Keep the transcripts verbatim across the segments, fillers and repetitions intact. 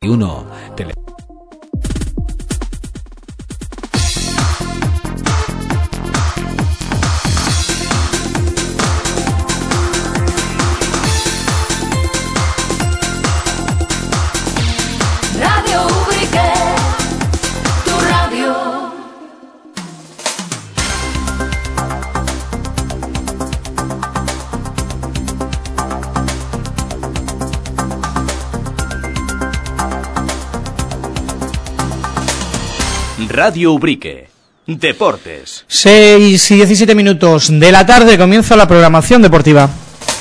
uno. Tele- Radio Ubrique, tu radio. Radio Ubrique. Deportes. seis y diecisiete minutos de la tarde comienza la programación deportiva.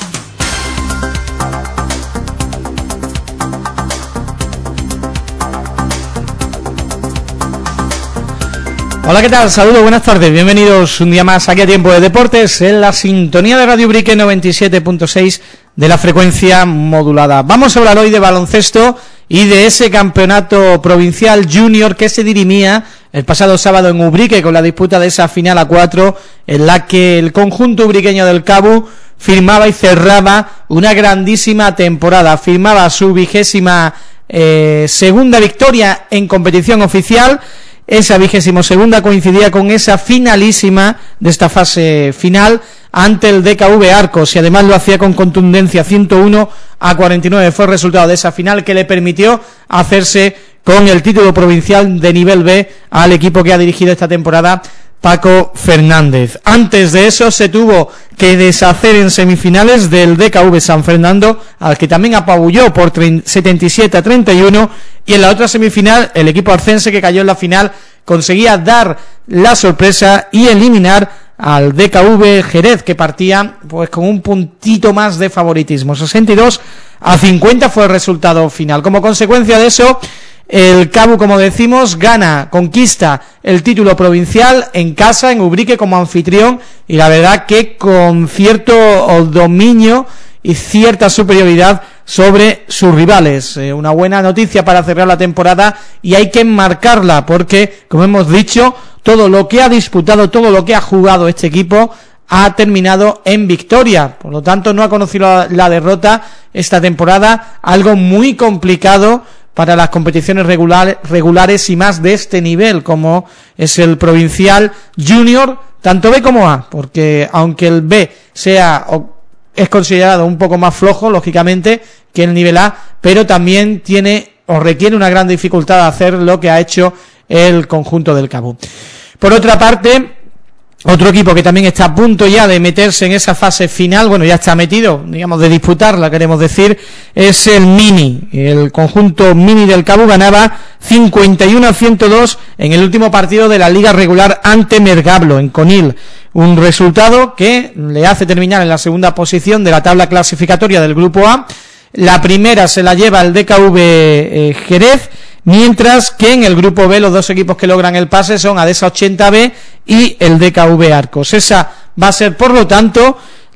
Hola, ¿qué tal? Saludos, buenas tardes, bienvenidos un día más aquí a Tiempo de Deportes en la sintonía de Radio Ubrique noventa y siete punto seis de la frecuencia modulada. Vamos a hablar hoy de baloncesto y de ese campeonato provincial junior que se dirimía el pasado sábado en Ubrique con la disputa de esa final a cuatro en la que el conjunto ubriqueño del Cabu firmaba y cerraba una grandísima temporada, firmaba su vigésima eh, segunda victoria en competición oficial. Esa vigésimo segunda coincidía con esa finalísima de esta fase final ante el D K V Arcos y además lo hacía con contundencia. Ciento uno a cuarenta y nueve fue el resultado de esa final que le permitió hacerse con el título provincial de nivel B al equipo que ha dirigido esta temporada Paco Fernández. Antes de eso se tuvo que deshacer en semifinales del D K V San Fernando, al que también apabulló por setenta y siete a treinta y uno, y en la otra semifinal el equipo arcense, que cayó en la final, conseguía dar la sorpresa y eliminar al D K V Jerez, que partía pues con un puntito más de favoritismo. sesenta y dos a cincuenta fue el resultado final. Como consecuencia de eso, el Cabu, como decimos, gana, conquista el título provincial en casa, en Ubrique, como anfitrión, y la verdad que con cierto dominio y cierta superioridad sobre sus rivales. Eh, una buena noticia para cerrar la temporada, y hay que enmarcarla porque, como hemos dicho, todo lo que ha disputado, todo lo que ha jugado este equipo ha terminado en victoria. Por lo tanto, no ha conocido la, la derrota esta temporada, algo muy complicado para las competiciones regular, regulares y más de este nivel, como es el provincial junior, tanto B como A, porque aunque el B sea o es considerado un poco más flojo, lógicamente, que el nivel A, pero también tiene o requiere una gran dificultad de hacer lo que ha hecho el conjunto del Cabu. Por otra parte, otro equipo que también está a punto ya de meterse en esa fase final, bueno, ya está metido, digamos, de disputarla, queremos decir, es el Mini. El conjunto Mini del Cabu ganaba cincuenta y uno a ciento dos en el último partido de la liga regular ante Mergablo, en Conil. Un resultado que le hace terminar en la segunda posición de la tabla clasificatoria del grupo A. La primera se la lleva el D K V eh, Jerez, mientras que en el grupo B los dos equipos que logran el pase son Adesa ochenta B y el D K V Arcos. Esa va a ser, por lo tanto,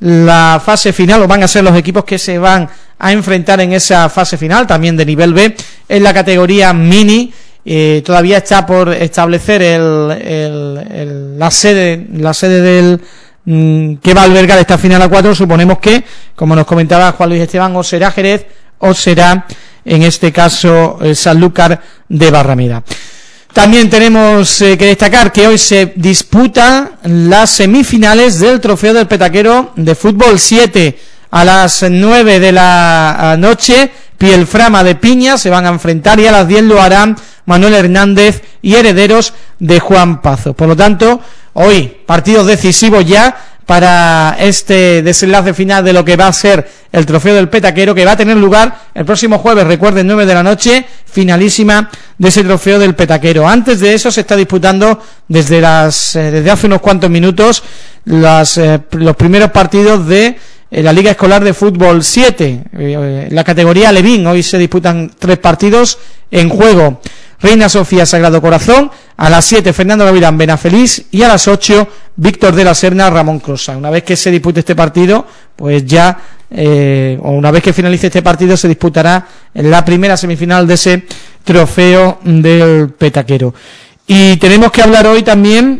la fase final, o van a ser los equipos que se van a enfrentar en esa fase final, también de nivel B, en la categoría Mini. Eh, todavía está por establecer el, el, el, la sede la sede del mm, que va a albergar esta final a cuatro. Suponemos que, como nos comentaba Juan Luis Esteban, o será Jerez o será, en este caso, eh, Sanlúcar de Barrameda. También tenemos eh, que destacar que hoy se disputan las semifinales del Trofeo del Petaquero de Fútbol siete. A las nueve de la noche, Pielframa de Piña se van a enfrentar, y a las diez lo harán Manuel Hernández y Herederos de Juan Pazo. Por lo tanto, hoy partidos decisivos ya para este desenlace final de lo que va a ser el Trofeo del Petaquero, que va a tener lugar el próximo jueves, recuerden, nueve de la noche, finalísima de ese Trofeo del Petaquero. Antes de eso se está disputando desde las eh, desde hace unos cuantos minutos las, eh, los primeros partidos de eh, la Liga Escolar de Fútbol siete, eh, la categoría Levín. Hoy se disputan tres partidos en juego. Reina Sofía Sagrado Corazón, a las siete Fernando Gavilán Benafeliz, y a las ocho Víctor de la Serna Ramón Crosa. Una vez que se dispute este partido, pues ya eh, o una vez que finalice este partido, se disputará en la primera semifinal de ese Trofeo del Petaquero. Y tenemos que hablar hoy también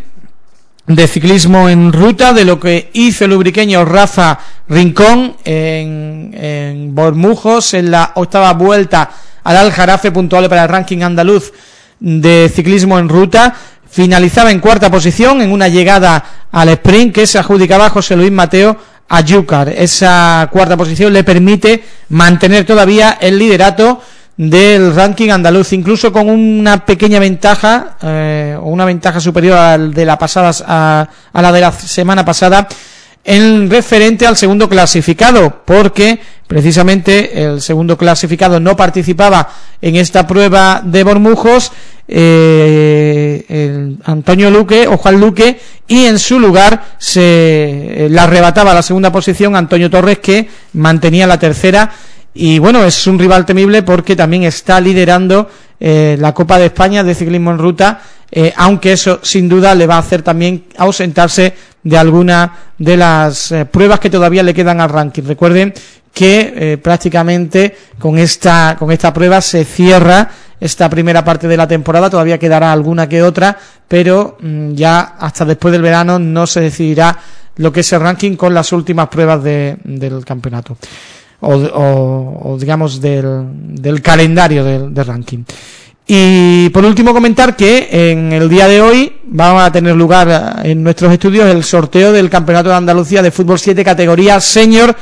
de ciclismo en ruta, de lo que hizo el ubriqueño Rafa Rincón en, en Bormujos, en la octava vuelta al Aljarafe, puntuable para el ranking andaluz de ciclismo en ruta. Finalizaba en cuarta posición en una llegada al sprint que se adjudicaba José Luis Mateo Ayúcar. Esa cuarta posición le permite mantener todavía el liderato del ranking andaluz, incluso con una pequeña ventaja, eh, o una ventaja superior al de la pasada, a, a la de la semana pasada, en referente al segundo clasificado, porque precisamente el segundo clasificado no participaba en esta prueba de Bormujos, eh, el Antonio Luque o Juan Luque, y en su lugar se eh, le arrebataba la segunda posición Antonio Torres, que mantenía la tercera. Y bueno, es un rival temible porque también está liderando eh, la Copa de España de ciclismo en ruta, eh, aunque eso sin duda le va a hacer también ausentarse de alguna de las eh, pruebas que todavía le quedan al ranking. Recuerden que eh, prácticamente con esta con esta prueba se cierra esta primera parte de la temporada. Todavía quedará alguna que otra, pero mmm, ya hasta después del verano no se decidirá lo que es el ranking con las últimas pruebas de, del campeonato. O, o, o digamos del, del calendario del, del ranking. Y por último comentar que en el día de hoy va a tener lugar en nuestros estudios el sorteo del Campeonato de Andalucía de Fútbol siete categoría senior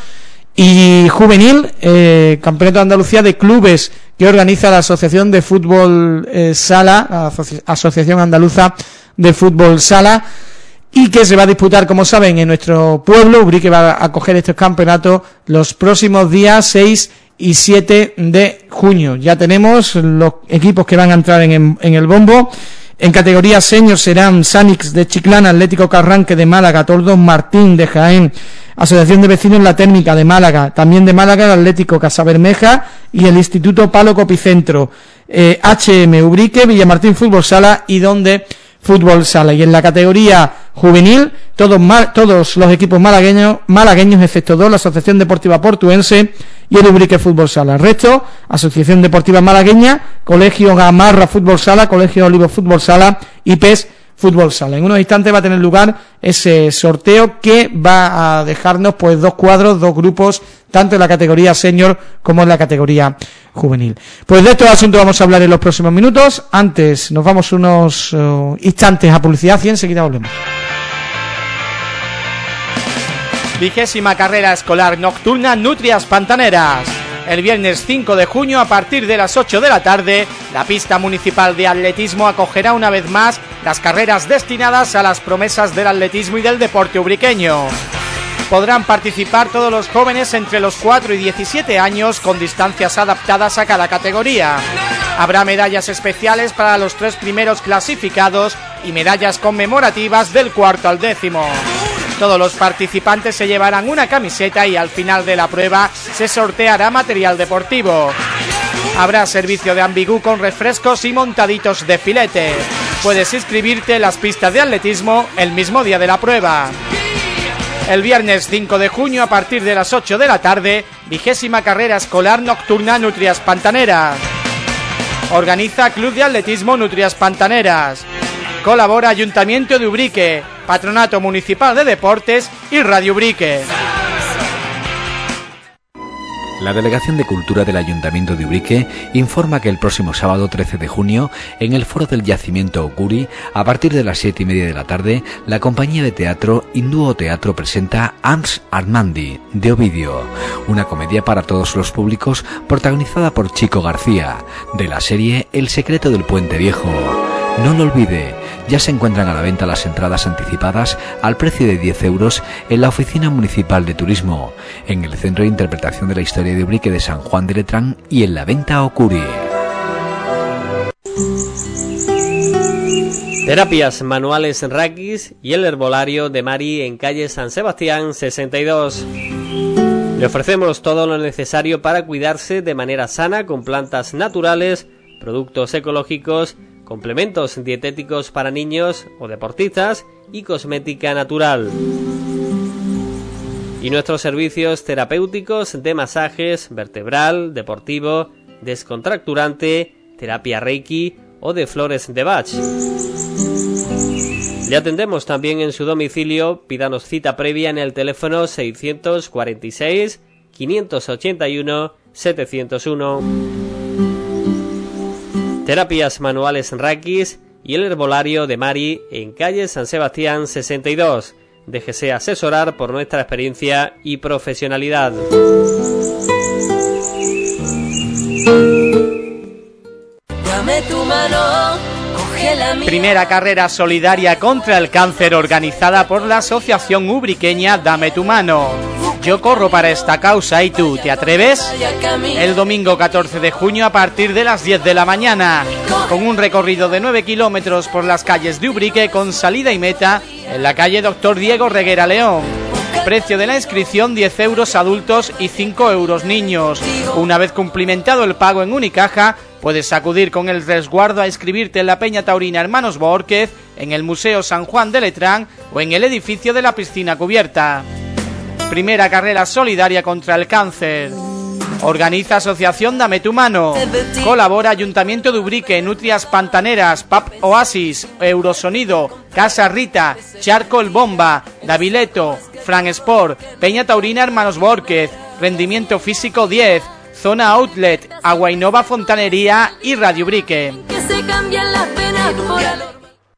y juvenil, eh, Campeonato de Andalucía de clubes que organiza la Asociación de Fútbol eh, Sala, la Asoci- Asociación Andaluza de Fútbol Sala, y que se va a disputar, como saben, en nuestro pueblo. Ubrique va a acoger estos campeonatos los próximos días seis y siete de junio. Ya tenemos los equipos que van a entrar en, en el bombo. En categoría senior serán Sanix de Chiclana, Atlético Carranque de Málaga, Tordos Martín de Jaén, Asociación de Vecinos La Térmica de Málaga, también de Málaga el Atlético Casabermeja y el Instituto Palo Copicentro, eh, H M Ubrique, Villamartín Fútbol Sala y Donde Fútbol Sala. Y en la categoría juvenil todos mal, todos los equipos malagueños malagueños excepto dos, la Asociación Deportiva Portuense y el Ubrique Fútbol Sala. El resto, Asociación Deportiva Malagueña, Colegio Gamarra Fútbol Sala, Colegio Olivo Fútbol Sala y P E S Fútbol Sala. En unos instantes va a tener lugar ese sorteo que va a dejarnos pues dos cuadros, dos grupos, tanto en la categoría senior como en la categoría juvenil. Pues de estos asuntos vamos a hablar en los próximos minutos. Antes nos vamos unos uh, instantes a publicidad y enseguida volvemos. Vigésima carrera escolar nocturna Nutrias Pantaneras. El viernes cinco de junio a partir de las ocho de la tarde, la pista municipal de atletismo acogerá una vez más las carreras destinadas a las promesas del atletismo y del deporte ubriqueño. Podrán participar todos los jóvenes entre los cuatro y diecisiete años con distancias adaptadas a cada categoría. Habrá medallas especiales para los tres primeros clasificados y medallas conmemorativas del cuarto al décimo. Todos los participantes se llevarán una camiseta y al final de la prueba se sorteará material deportivo. Habrá servicio de ambigú con refrescos y montaditos de filete. Puedes inscribirte en las pistas de atletismo el mismo día de la prueba. El viernes cinco de junio a partir de las ocho de la tarde, vigésima carrera escolar nocturna Nutrias Pantaneras. Organiza Club de Atletismo Nutrias Pantaneras. Colabora Ayuntamiento de Ubrique, Patronato Municipal de Deportes y Radio Ubrique. La Delegación de Cultura del Ayuntamiento de Ubrique informa que el próximo sábado trece de junio, en el foro del Yacimiento Ocuri, a partir de las siete y media de la tarde, la compañía de teatro Induo Teatro presenta Ams Armandi, de Ovidio, una comedia para todos los públicos protagonizada por Chico García, de la serie El secreto del puente viejo. No lo olvide, ya se encuentran a la venta las entradas anticipadas al precio de diez euros en la Oficina Municipal de Turismo, en el Centro de Interpretación de la Historia de Ubrique de San Juan de Letrán y en la Venta Ocuri. Terapias manuales en Raquis y el herbolario de Mari en calle San Sebastián sesenta y dos. Le ofrecemos todo lo necesario para cuidarse de manera sana con plantas naturales, productos ecológicos, complementos dietéticos para niños o deportistas y cosmética natural. Y nuestros servicios terapéuticos de masajes vertebral, deportivo, descontracturante, terapia Reiki o de flores de Bach. Le atendemos también en su domicilio. Pídanos cita previa en el teléfono seiscientos cuarenta y seis, quinientos ochenta y uno, setecientos uno. Terapias Manuales Rakis y el Herbolario de Mari en calle San Sebastián sesenta y dos. Déjese asesorar por nuestra experiencia y profesionalidad. Dame tu mano, coge la mía. Primera carrera solidaria contra el cáncer organizada por la asociación ubriqueña Dame tu mano. Yo corro para esta causa, ¿y tú te atreves? El domingo catorce de junio a partir de las diez de la mañana, con un recorrido de nueve kilómetros por las calles de Ubrique con salida y meta en la calle Doctor Diego Reguera León. Precio de la inscripción diez euros adultos y cinco euros niños. Una vez cumplimentado el pago en Unicaja, puedes acudir con el resguardo a inscribirte en la Peña Taurina Hermanos Bórquez, en el Museo San Juan de Letrán o en el edificio de la piscina cubierta. Primera carrera solidaria contra el cáncer. Organiza Asociación Dame tu mano. Colabora Ayuntamiento de Ubrique, Nutrias Pantaneras, P A P Oasis, Eurosonido, Casa Rita, Charco El Bomba, Davileto, Fran Sport, Peña Taurina Hermanos Bórquez, Rendimiento Físico diez, Zona Outlet, Agua Innova Fontanería y Radio Ubrique. Que se cambian las penas por el...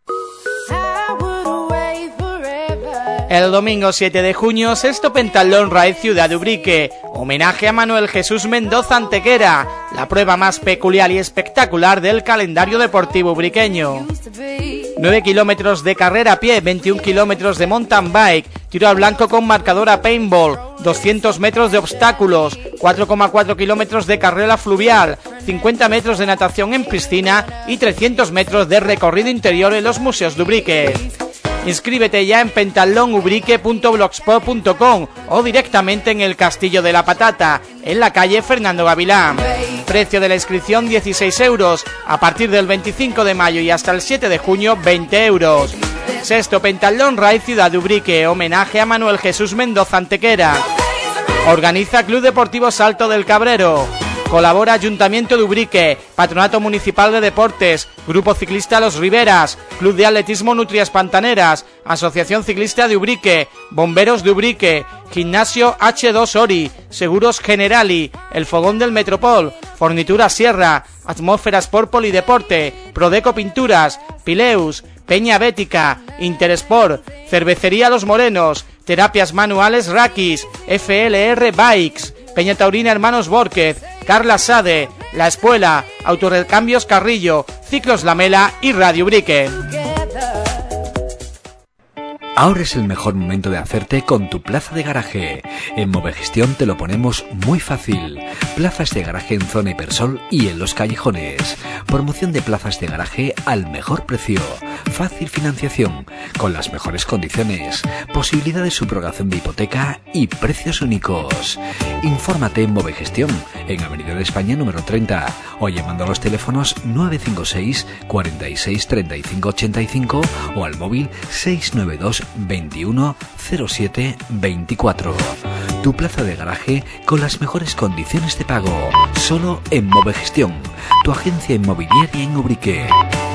El domingo siete de junio, sexto Pentalón Raid Ciudad de Ubrique. Homenaje a Manuel Jesús Mendoza Antequera, la prueba más peculiar y espectacular del calendario deportivo ubriqueño. nueve kilómetros de carrera a pie, veintiún kilómetros de mountain bike, tiro al blanco con marcador a paintball, doscientos metros de obstáculos, cuatro coma cuatro kilómetros de carrera fluvial, cincuenta metros de natación en piscina y trescientos metros de recorrido interior en los museos de Ubrique. Inscríbete ya en pentalón ubrique punto blogspot punto com o directamente en el Castillo de la Patata, en la calle Fernando Gavilán. Precio de la inscripción dieciséis euros, a partir del veinticinco de mayo y hasta el siete de junio veinte euros. Sexto Pentalón Raid Ciudad de Ubrique, homenaje a Manuel Jesús Mendoza Antequera. Organiza Club Deportivo Salto del Cabrero. Colabora Ayuntamiento de Ubrique, Patronato Municipal de Deportes, Grupo Ciclista Los Riberas, Club de Atletismo Nutrias Pantaneras, Asociación Ciclista de Ubrique, Bomberos de Ubrique, Gimnasio hache dos Ori, Seguros Generali, El Fogón del Metropol, Fornitura Sierra, Atmósfera Sport Polideporte, Prodeco Pinturas, Pileus, Peña Bética, Interesport, Cervecería Los Morenos, Terapias Manuales Rakis, F L R Bikes, Peña Taurina Hermanos Bórquez, Carla Sade, La Espuela, Autorecambios Carrillo, Ciclos Lamela y Radio Ubrique. Ahora es el mejor momento de hacerte con tu plaza de garaje. En Movegestión te lo ponemos muy fácil. Plazas de garaje en zona Hipersol y en los callejones. Promoción de plazas de garaje al mejor precio. Fácil financiación, con las mejores condiciones. Posibilidad de subrogación de hipoteca y precios únicos. Infórmate en Movegestión, en Avenida de España número treinta, o llamando a los teléfonos nueve cinco seis, cuarenta y seis, treinta y cinco ochenta y cinco o al móvil seis nueve dos, veintiuno, cero siete, veinticuatro. Tu plaza de garaje con las mejores condiciones de pago. Solo en Movegestión, tu agencia inmobiliaria en Ubrique.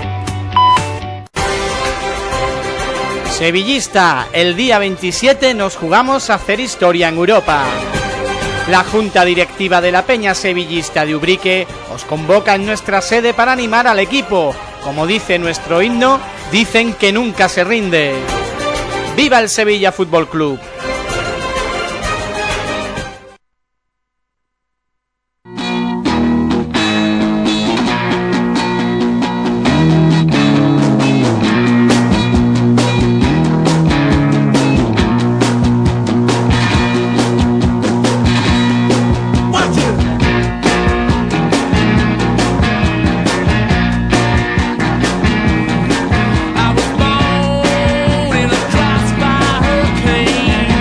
Sevillista, el día veintisiete nos jugamos a hacer historia en Europa. La Junta Directiva de la Peña Sevillista de Ubrique os convoca en nuestra sede para animar al equipo. Como dice nuestro himno, dicen que nunca se rinde. ¡Viva el Sevilla Fútbol Club! I was born in a crossfire hurricane.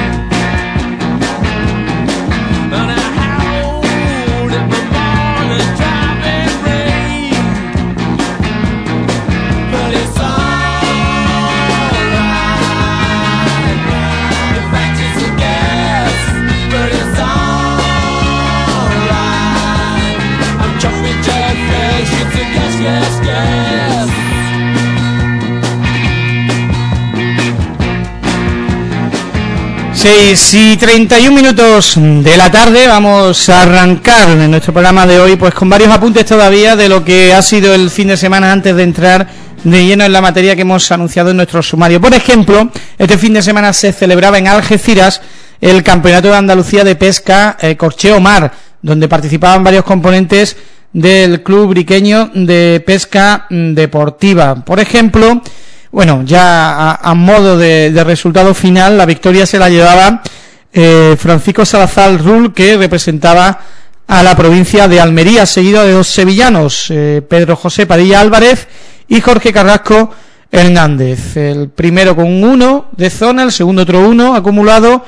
seis y treinta y un minutos de la tarde. Vamos a arrancar en nuestro programa de hoy pues con varios apuntes todavía de lo que ha sido el fin de semana antes de entrar de lleno en la materia que hemos anunciado en nuestro sumario. Por ejemplo, este fin de semana se celebraba en Algeciras el Campeonato de Andalucía de Pesca eh, Corcheo Mar, donde participaban varios componentes del Club Briqueño de Pesca Deportiva. Por ejemplo, bueno, ya a, a modo de, de resultado final, la victoria se la llevaba eh, Francisco Salazar Rull, que representaba a la provincia de Almería, seguido de dos sevillanos, eh, Pedro José Padilla Álvarez y Jorge Carrasco Hernández. El primero con un uno de zona, el segundo otro uno acumulado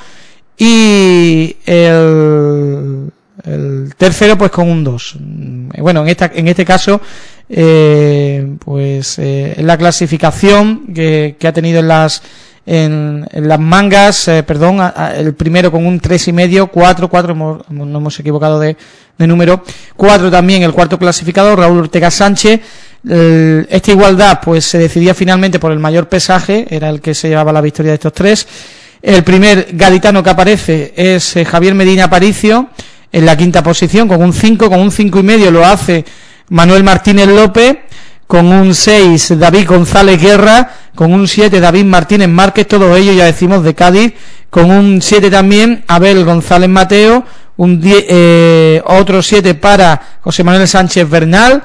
y el, el tercero pues con un dos. Bueno, en esta en este caso eh, pues eh, en la clasificación que, que ha tenido en las en, en las mangas, eh, perdón, a, a, el primero con un tres y medio, cuatro, cuatro, hemos, no hemos equivocado de, de número, cuatro también el cuarto clasificado, Raúl Ortega Sánchez. El, esta igualdad pues se decidía finalmente por el mayor pesaje, era el que se llevaba la victoria de estos tres. El primer gaditano que aparece es eh, Javier Medina Aparicio, en la quinta posición, con un cinco, con un cinco y medio lo hace Manuel Martínez López, con un seis David González Guerra, con un siete David Martínez Márquez, todos ellos ya decimos de Cádiz, con un siete también Abel González Mateo, un diez, eh, otro siete para José Manuel Sánchez Bernal,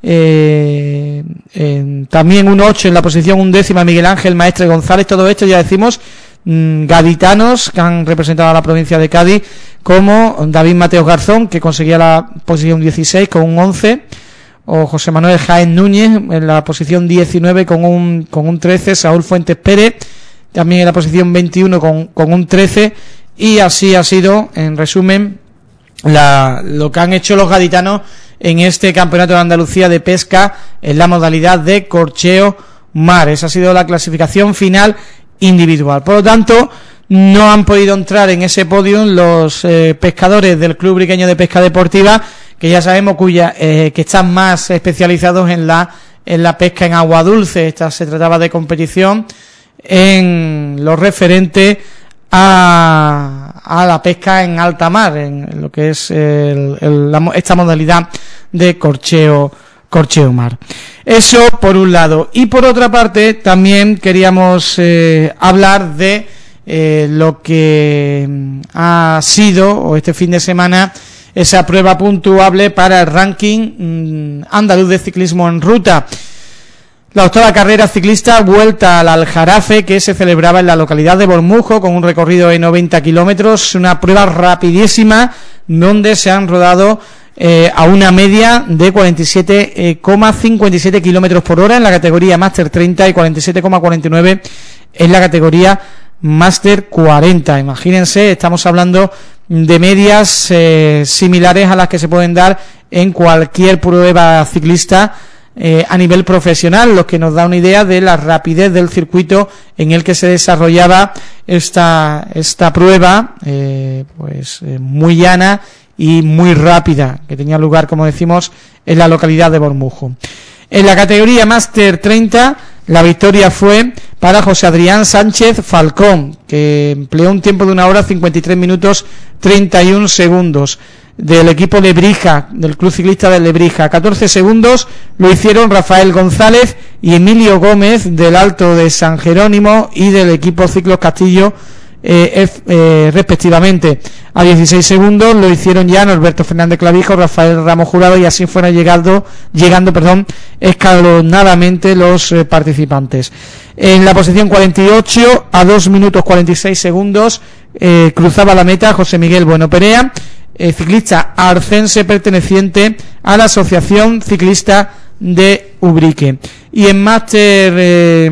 eh, eh, también un ocho en la posición undécima Miguel Ángel Maestre González, todo esto ya decimos mmm, gaditanos que han representado a la provincia de Cádiz, como David Mateo Garzón, que conseguía la posición dieciséis con un once, o José Manuel Jaén Núñez en la posición diecinueve con un con un trece, Saúl Fuentes Pérez también en la posición veintiuno con, con un trece, y así ha sido, en resumen, la, lo que han hecho los gaditanos en este Campeonato de Andalucía de Pesca en la modalidad de corcheo mar. Esa ha sido la clasificación final individual. Por lo tanto, no han podido entrar en ese podio los eh, pescadores del Club Briqueño de Pesca Deportiva, que ya sabemos cuya eh, que están más especializados en la en la pesca en agua dulce. Esta se trataba de competición en lo referente a, a la pesca en alta mar, en lo que es el, el, la, esta modalidad de corcheo corcheo mar. Eso por un lado. Y por otra parte también queríamos eh, hablar de eh, lo que ha sido, o este fin de semana, esa prueba puntuable para el ranking mmm, andaluz de ciclismo en ruta. La octava carrera ciclista Vuelta al Aljarafe, que se celebraba en la localidad de Bormujo, con un recorrido de noventa kilómetros, una prueba rapidísima donde se han rodado eh, a una media de cuarenta y siete coma cincuenta y siete kilómetros por hora en la categoría Máster treinta y cuarenta y siete coma cuarenta y nueve en la categoría Máster cuarenta. Imagínense, estamos hablando de medias eh, similares a las que se pueden dar en cualquier prueba ciclista eh, a nivel profesional, lo que nos da una idea de la rapidez del circuito en el que se desarrollaba esta esta prueba, eh, pues eh, muy llana y muy rápida, que tenía lugar, como decimos, en la localidad de Bormujo. En la categoría Máster treinta, la victoria fue para José Adrián Sánchez Falcón, que empleó un tiempo de una hora cincuenta y tres minutos treinta y un segundos, del equipo Lebrija, del Club Ciclista de Lebrija. catorce segundos lo hicieron Rafael González y Emilio Gómez, del Alto de San Jerónimo, y del equipo Ciclos Castillo, eh, eh, respectivamente. A dieciséis segundos lo hicieron ya Norberto Fernández Clavijo, Rafael Ramos Jurado, y así fueron llegando, llegando perdón, escalonadamente los eh, participantes. En la posición cuarenta y ocho, a dos minutos cuarenta y seis segundos, eh, cruzaba la meta José Miguel Bueno Perea, eh, ciclista arcense perteneciente a la Asociación Ciclista de Ubrique. Y en Máster eh,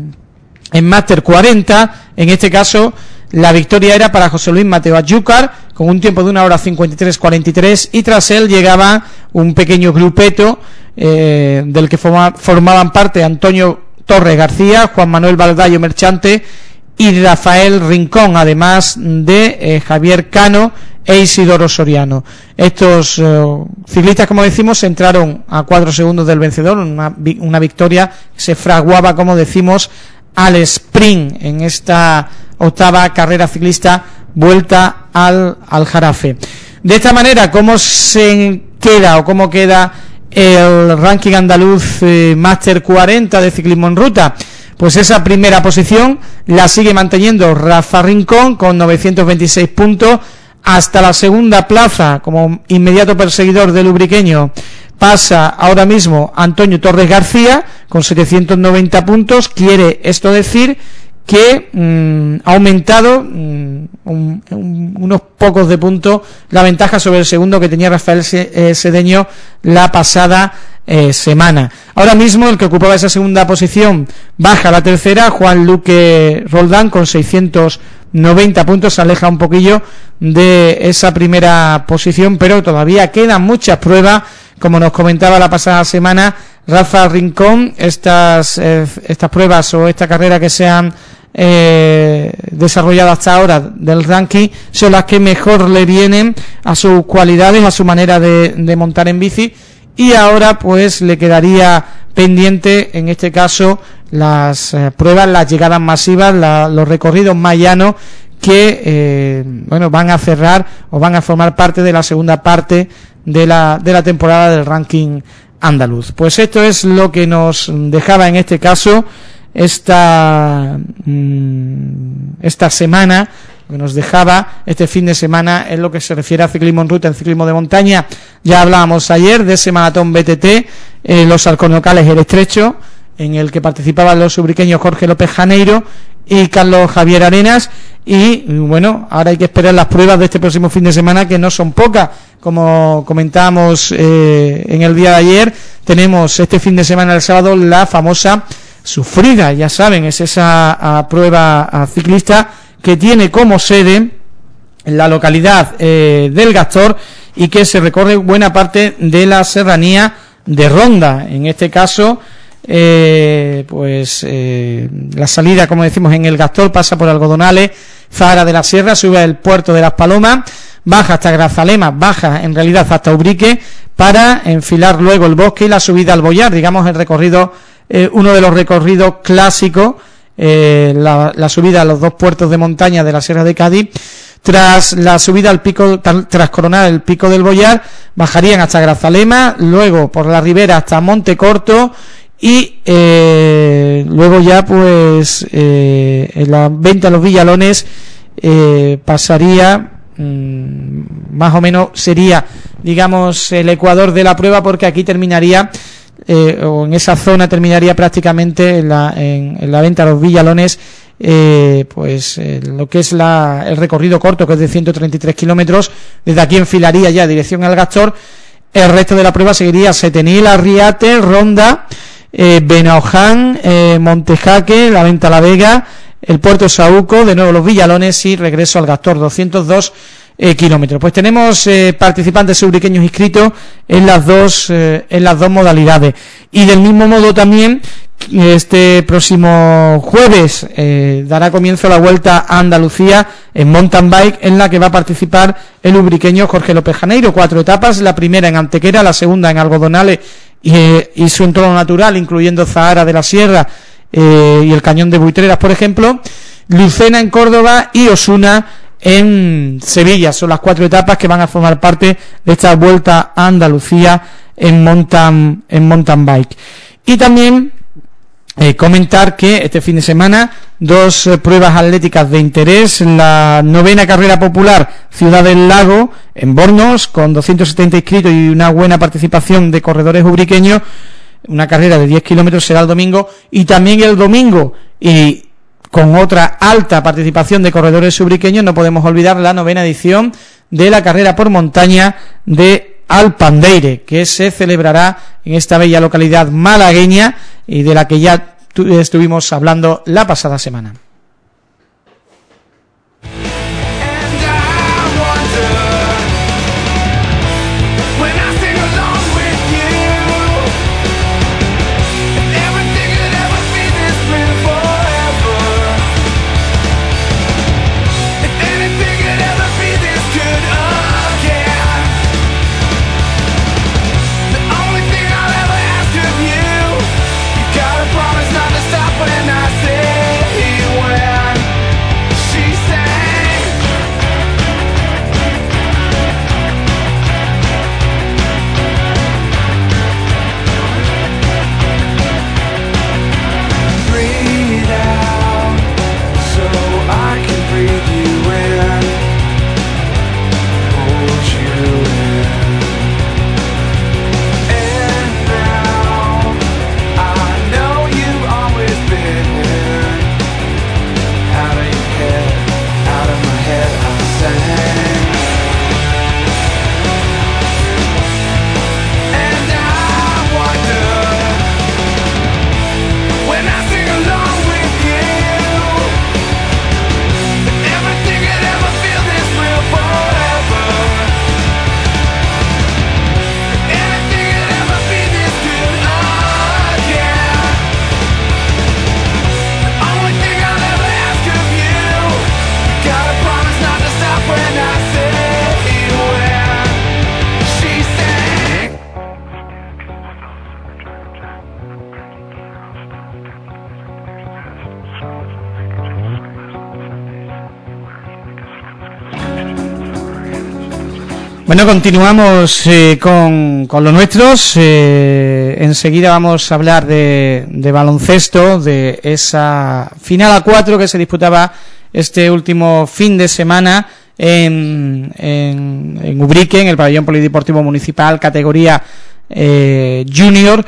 en Máster cuarenta, en este caso, la victoria era para José Luis Mateo Ayúcar, con un tiempo de una hora cincuenta y tres cuarenta y tres, y tras él llegaba un pequeño grupeto eh, del que forma, formaban parte Antonio Torres García, Juan Manuel Valdallo Merchante y Rafael Rincón, además de eh, Javier Cano e Isidoro Soriano. Estos eh, ciclistas, como decimos, entraron a cuatro segundos del vencedor, una, una victoria que se fraguaba, como decimos, al sprint en esta octava carrera ciclista Vuelta al Aljarafe. De esta manera, ¿cómo se queda o cómo queda el ranking andaluz eh, Máster cuarenta de ciclismo en ruta? Pues esa primera posición la sigue manteniendo Rafa Rincón con novecientos veintiséis puntos. Hasta la segunda plaza, como inmediato perseguidor del ubriqueño, pasa ahora mismo Antonio Torres García con setecientos noventa puntos. Quiere esto decir que mmm, ha aumentado mmm, un, un, unos pocos de puntos la ventaja sobre el segundo que tenía Rafael Sedeño la pasada eh, semana. Ahora mismo el que ocupaba esa segunda posición baja a la tercera, Juan Luque Roldán con seiscientos noventa puntos, se aleja un poquillo de esa primera posición, pero todavía quedan muchas pruebas, como nos comentaba la pasada semana Rafa Rincón. Estas eh, estas pruebas o esta carrera que se han eh, desarrollado hasta ahora del ranking son las que mejor le vienen a sus cualidades, a su manera de, de montar en bici, y ahora pues le quedaría pendiente en este caso las eh, pruebas, las llegadas masivas, la, los recorridos más llanos que eh, bueno van a cerrar o van a formar parte de la segunda parte de la de la temporada del ranking andaluz. Pues esto es lo que nos dejaba en este caso esta mmm, esta semana, lo que nos dejaba este fin de semana en lo que se refiere a ciclismo en ruta, en ciclismo de montaña. Ya hablábamos ayer de ese maratón B T T, eh, los Alcornocales El Estrecho, en el que participaban los ubriqueños Jorge López Janeiro y Carlos Javier Arenas, y bueno, ahora hay que esperar las pruebas de este próximo fin de semana, que no son pocas, como comentábamos eh, en el día de ayer. Tenemos este fin de semana, el sábado, la famosa sufrida, ya saben, es esa a, prueba a ciclista que tiene como sede en la localidad eh, del Gastor y que se recorre buena parte de la serranía de Ronda. En este caso Eh, pues eh, la salida, como decimos, en el Gastor, pasa por Algodonales, Zahara de la Sierra, sube al puerto de Las Palomas, baja hasta Grazalema, baja en realidad hasta Ubrique, para enfilar luego el bosque y la subida al Boyar, digamos el recorrido, eh, uno de los recorridos clásicos, eh, la, la subida a los dos puertos de montaña de la Sierra de Cádiz. Tras la subida al pico, tras coronar el pico del Boyar, bajarían hasta Grazalema, luego por la ribera hasta Montecorto, y eh, luego ya pues eh, en la venta a los Villalones eh, pasaría mmm, más o menos, sería digamos el ecuador de la prueba, porque aquí terminaría eh, o en esa zona terminaría prácticamente en la, en, en la venta a los Villalones eh, pues eh, lo que es la, el recorrido corto, que es de ciento treinta y tres kilómetros. Desde aquí enfilaría ya dirección al Gastor. El resto de la prueba seguiría Setenil, Arriate, Ronda, Eh, Benaoján, eh, Montejaque, la Venta La Vega, el Puerto Saúco, de nuevo los Villalones y regreso al Gastor, doscientos dos eh, kilómetros. Pues tenemos eh, participantes ubriqueños inscritos en las dos eh, en las dos modalidades, y del mismo modo también este próximo jueves eh, dará comienzo la Vuelta a Andalucía en mountain bike, en la que va a participar el ubriqueño Jorge López Janeiro. Cuatro etapas, la primera en Antequera, la segunda en Algodonales y, eh, y su entorno natural, incluyendo Zahara de la Sierra eh, y el Cañón de Buitreras, por ejemplo, Lucena en Córdoba y Osuna en Sevilla. Son las cuatro etapas que van a formar parte de esta Vuelta a Andalucía en mountain, en mountain bike. Y también Eh, comentar que este fin de semana dos eh, pruebas atléticas de interés: la novena carrera popular Ciudad del Lago en Bornos, con doscientos setenta inscritos y una buena participación de corredores ubriqueños, una carrera de diez kilómetros, será el domingo, y también el domingo, y con otra alta participación de corredores ubriqueños, no podemos olvidar la novena edición de la carrera por montaña de Alpandeire, que se celebrará en esta bella localidad malagueña y de la que ya estuvimos hablando la pasada semana. When I say Bueno, continuamos eh, con, con los nuestros. Eh, enseguida vamos a hablar de, de baloncesto, de esa final a cuatro que se disputaba este último fin de semana en, en, en Ubrique, en el pabellón polideportivo municipal, categoría eh, junior,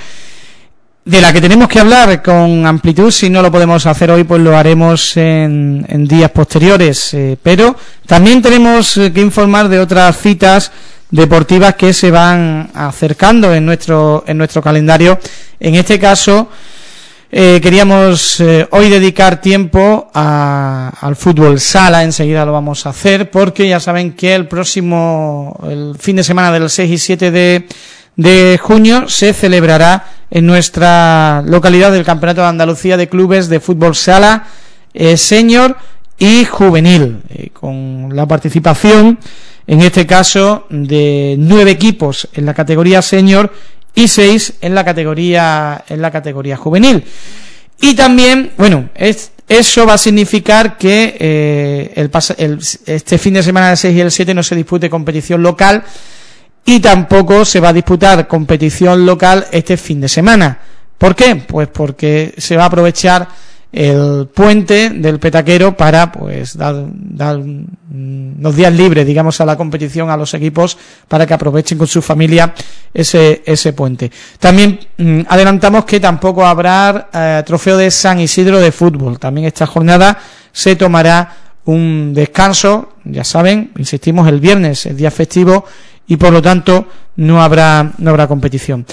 de la que tenemos que hablar con amplitud. Si no lo podemos hacer hoy, pues lo haremos en, en días posteriores, eh, pero también tenemos que informar de otras citas deportivas que se van acercando en nuestro en nuestro calendario. En este caso eh, queríamos eh, hoy dedicar tiempo a, al fútbol sala. Enseguida lo vamos a hacer, porque ya saben que el próximo el fin de semana del seis y siete de de junio se celebrará en nuestra localidad el Campeonato de Andalucía de Clubes de Fútbol Sala eh, Senior y Juvenil, eh, con la participación, en este caso, de nueve equipos en la categoría Senior y seis en la categoría en la categoría Juvenil. Y también, bueno, es, eso va a significar que eh, el, el, este fin de semana del seis y el siete no se dispute competición local, y tampoco se va a disputar competición local este fin de semana. ¿Por qué? Pues porque se va a aprovechar el puente del Petaquero para pues dar, dar unos días libres, digamos, a la competición, a los equipos, para que aprovechen con su familia ese ese puente. También mmm, adelantamos que tampoco habrá eh, trofeo de San Isidro de fútbol. También esta jornada se tomará un descanso, ya saben, insistimos, el viernes, el día festivo, y por lo tanto no habrá no habrá competición.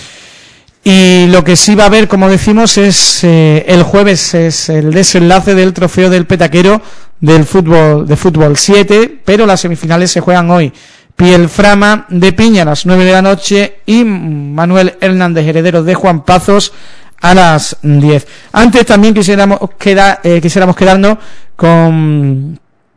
Y lo que sí va a haber, como decimos, es eh, el jueves es el desenlace del trofeo del Petaquero del fútbol de fútbol siete, pero las semifinales se juegan hoy. Pielframa de Piña a las nueve de la noche y Manuel Hernández, Herederos de Juan Pazos, a las diez. Antes también quisiéramos quedar eh, quisiéramos quedarnos con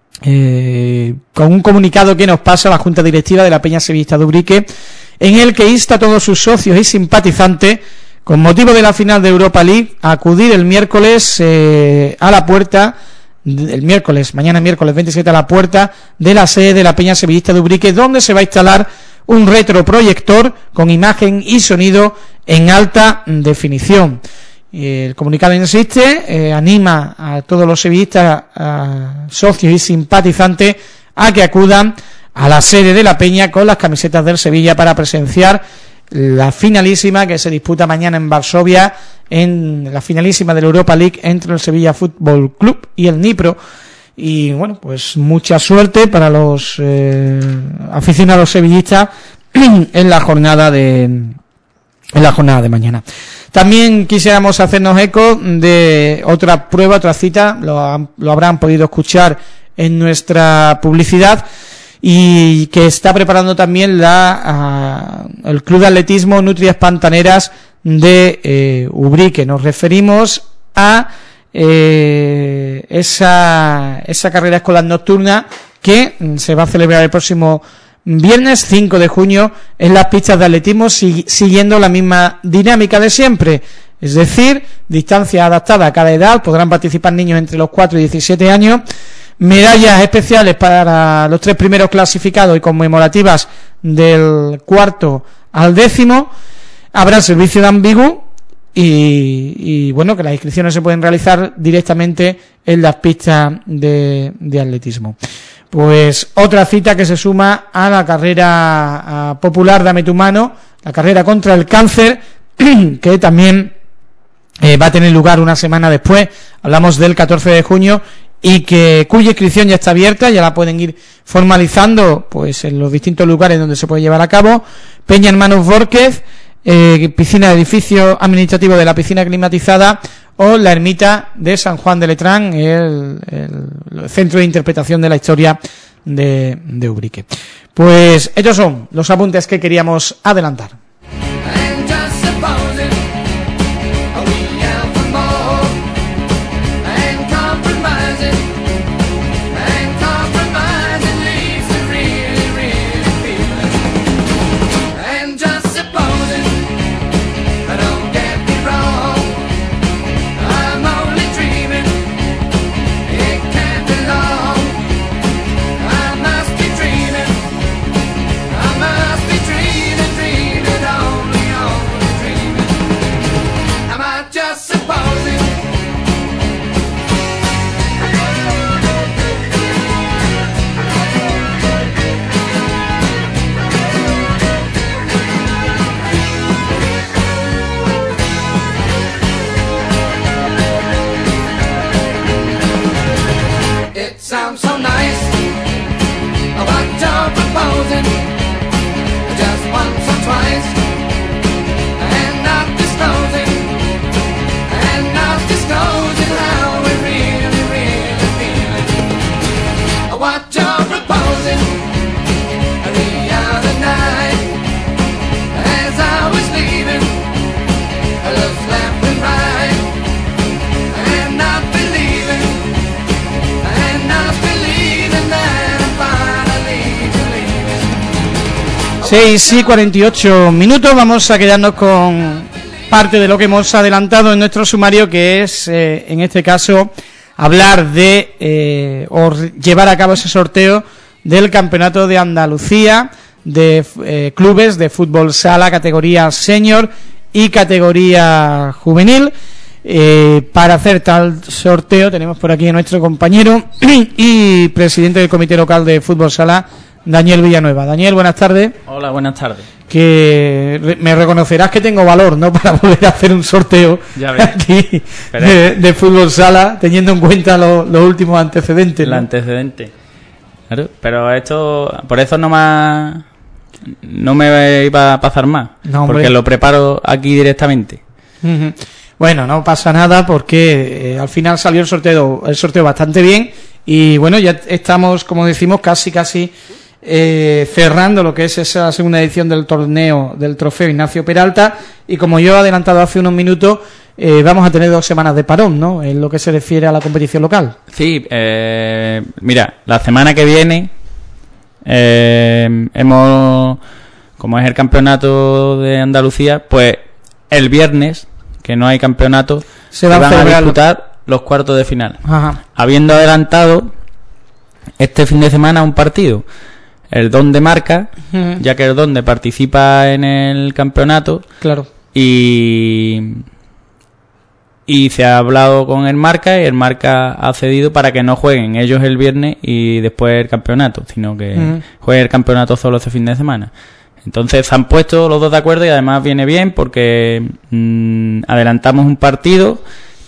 Eh, con un comunicado que nos pasa la Junta Directiva de la Peña Sevillista de Ubrique, en el que insta a todos sus socios y simpatizantes, con motivo de la final de Europa League, a acudir el miércoles eh, a la puerta, el miércoles, mañana miércoles veintisiete, a la puerta de la sede de la Peña Sevillista de Ubrique, donde se va a instalar un retroproyector con imagen y sonido en alta definición. El comunicado insiste, eh, anima a todos los sevillistas, a socios y simpatizantes, a que acudan a la sede de la Peña con las camisetas del Sevilla para presenciar la finalísima que se disputa mañana en Varsovia, en la finalísima de la Europa League entre el Sevilla Fútbol Club y el Dnipro. Y bueno, pues mucha suerte para los eh, aficionados sevillistas en la jornada de en la jornada de mañana. También quisiéramos hacernos eco de otra prueba, otra cita, lo, lo habrán podido escuchar en nuestra publicidad, y que está preparando también la uh, el Club de Atletismo Nutrias Pantaneras de eh, Ubrique. Nos referimos a eh, esa esa carrera escolar nocturna que se va a celebrar el próximo viernes cinco de junio en las pistas de atletismo, si, siguiendo la misma dinámica de siempre, es decir, distancia adaptada a cada edad. Podrán participar niños entre los cuatro y diecisiete años, medallas especiales para los tres primeros clasificados y conmemorativas del cuarto al décimo, habrá servicio de ambigu y, y bueno, que las inscripciones se pueden realizar directamente en las pistas de, de atletismo. Pues otra cita que se suma a la carrera a popular Dame tu mano, la carrera contra el cáncer, que también eh, va a tener lugar una semana después. Hablamos del catorce de junio, y que cuya inscripción ya está abierta, ya la pueden ir formalizando pues en los distintos lugares donde se puede llevar a cabo. Peña Hermanos Vórquez, eh, piscina de edificio administrativo de la piscina climatizada, o la ermita de San Juan de Letrán, el, el, el centro de interpretación de la historia de, de Ubrique. Pues estos son los apuntes que queríamos adelantar. I'm seis y cuarenta y ocho minutos. Vamos a quedarnos con parte de lo que hemos adelantado en nuestro sumario, que es, eh, en este caso, hablar de eh, o llevar a cabo ese sorteo del Campeonato de Andalucía de eh, clubes de fútbol sala, categoría senior y categoría juvenil. Eh, para hacer tal sorteo tenemos por aquí a nuestro compañero y presidente del Comité Local de Fútbol Sala, Daniel Villanueva. Daniel, buenas tardes. Hola, buenas tardes. Que re- me reconocerás que tengo valor, ¿no?, para volver a hacer un sorteo aquí de, de fútbol sala, teniendo en cuenta lo, los últimos antecedentes, El ¿no? antecedente. Claro, pero esto, por eso no me, no me iba a pasar más, No, hombre. porque lo preparo aquí directamente. Ujú. Bueno, no pasa nada porque eh, al final salió el sorteo el sorteo bastante bien y bueno, ya estamos, como decimos, casi casi eh, cerrando lo que es esa segunda edición del torneo del trofeo Ignacio Peralta, y como yo he adelantado hace unos minutos, eh, vamos a tener dos semanas de parón, ¿no?, en lo que se refiere a la competición local. Sí, eh, mira, la semana que viene eh, hemos, como es el campeonato de Andalucía, pues el viernes, que no hay campeonato, Se van a van a celebrar disputar los cuartos de final. Ajá. Habiendo adelantado este fin de semana un partido, el Donde marca, Ujú. ya que el Donde participa en el campeonato, Claro. y y se ha hablado con el Marca, y el Marca ha cedido para que no jueguen ellos el viernes y después el campeonato, sino que Ujú. juegue el campeonato solo este fin de semana. Entonces se han puesto los dos de acuerdo, y además viene bien porque mmm, adelantamos un partido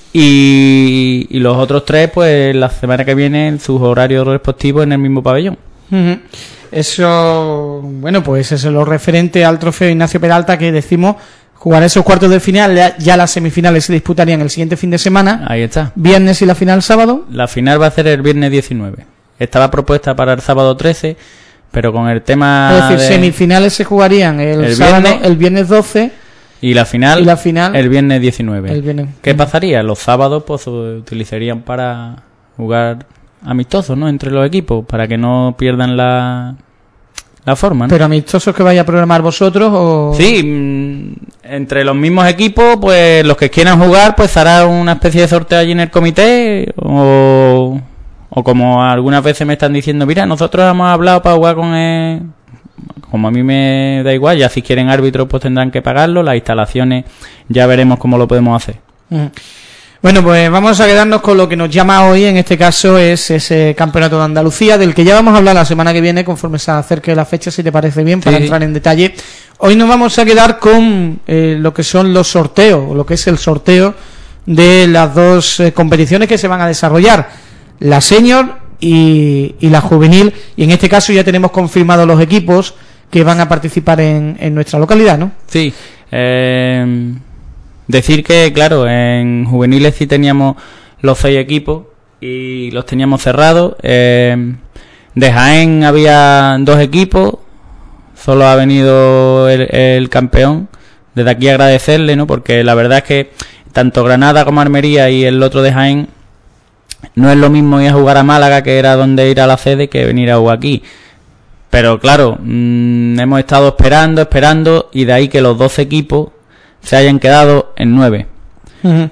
y, y los otros tres, pues la semana que viene en sus horarios respectivos en el mismo pabellón. Ujú. Eso, bueno, pues eso es lo referente al trofeo Ignacio Peralta, que decimos jugar esos cuartos de final. Ya, ya las semifinales se disputarían el siguiente fin de semana, Ahí está. viernes, y la final sábado. La final va a ser el viernes diecinueve. Estaba propuesta para el sábado trece, pero con el tema Es decir, de- semifinales se jugarían el, El sábado, viernes. el viernes doce y la final, y la final el viernes diecinueve. el viernes. ¿Qué pasaría? Los sábados pues se utilizarían para jugar amistosos, ¿no?, entre los equipos, para que no pierdan la, la forma, ¿no? Pero amistosos que vaya a programar vosotros o... Sí, mm, entre los mismos equipos, pues los que quieran jugar, pues hará una especie de sorteo allí en el comité, o, o como algunas veces me están diciendo, mira, nosotros hemos hablado para jugar con el... Como a mí me da igual, ya si quieren árbitros pues tendrán que pagarlo, las instalaciones ya veremos cómo lo podemos hacer. Ujú. Bueno, pues vamos a quedarnos con lo que nos llama hoy, en este caso es ese Campeonato de Andalucía, del que ya vamos a hablar la semana que viene, conforme se acerque la fecha, si te parece bien, para Sí. entrar en detalle. Hoy nos vamos a quedar con eh, lo que son los sorteos, lo que es el sorteo de las dos eh, competiciones que se van a desarrollar, la senior y, y la juvenil, y en este caso ya tenemos confirmados los equipos que van a participar en, en nuestra localidad, ¿no? Sí, eh, decir que, claro, en juveniles sí teníamos los seis equipos y los teníamos cerrados. Eh, de Jaén había dos equipos, solo ha venido el, el campeón. Desde aquí agradecerle, ¿no?, porque la verdad es que tanto Granada como Almería y el otro de Jaén, no es lo mismo ir a jugar a Málaga, que era donde ir a la sede, que venir a jugar aquí. Pero claro, mmm, hemos estado esperando, esperando, y de ahí que los doce equipos se hayan quedado en nueve. Uh-huh.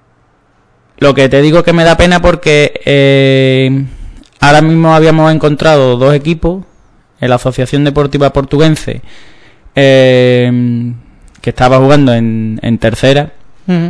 Lo que te digo que me da pena porque eh, ahora mismo habíamos encontrado dos equipos en la Asociación Deportiva Portuguense, eh, que estaba jugando en, en tercera, Uh-huh.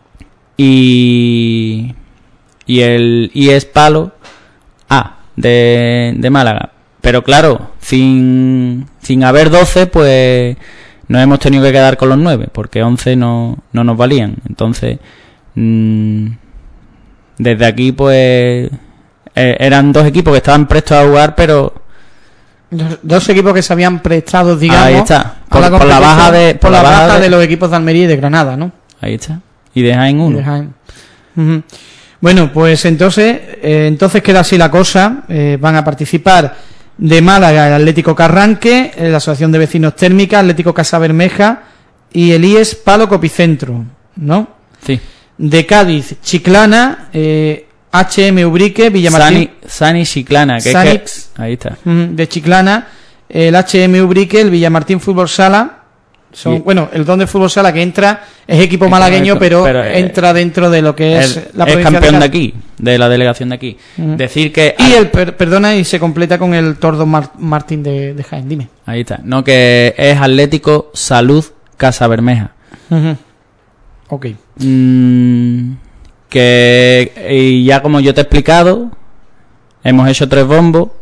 y, y el I E S Palo A de, de Málaga. Pero claro, sin, sin haber doce, pues nos hemos tenido que quedar con los nueve, porque once no, no nos valían. Entonces, mmm, desde aquí, pues, eh, eran dos equipos que estaban prestos a jugar, pero... Dos, dos equipos que se habían prestado, digamos, Ahí está, a por, por la baja de... por la baja de... de los equipos de Almería y de Granada, ¿no? Ahí está. Y de Jaén Y uno. de Jaén. Uh-huh. Bueno, pues entonces, eh, entonces queda así la cosa. Eh, van a participar de Málaga el Atlético Carranque, la Asociación de Vecinos Térmica, Atlético Casa Bermeja y el I E S Palo Copicentro, ¿no? Sí. De Cádiz, Chiclana, eh, H M Ubrique, Villamartín. Sani, Sani Chiclana, que Sani- es que... Ahí está. Uh-huh. De Chiclana, el H M Ubrique, el Villamartín Fútbol Sala. Son, y, bueno, el Don de Fútbol Sala que entra es equipo malagueño, pero, pero entra dentro de lo que es el, la provincia. Es campeón de, de aquí, de la delegación de aquí. Uh-huh. Decir que... Y el, per, perdona, y se completa con el Tordo Mar, Martín de, de Jaén, dime. Ahí está. No, que es Atlético Salud Casa Bermeja. Uh-huh. Ok. Mm, que y ya como yo te he explicado, hemos hecho tres bombos.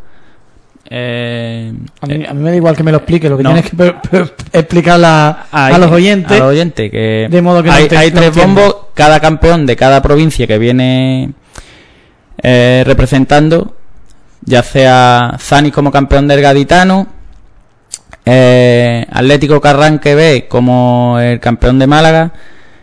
Eh, a, mí, a mí me da igual que me lo explique, lo que no. tienes que per, per, explicarle a, a los oyentes. A los oyentes, que, de modo que hay, no te, hay no tres bombos, cada campeón de cada provincia que viene eh, representando, ya sea Zanis como campeón del Gaditano, eh, Atlético Carranque B como el campeón de Málaga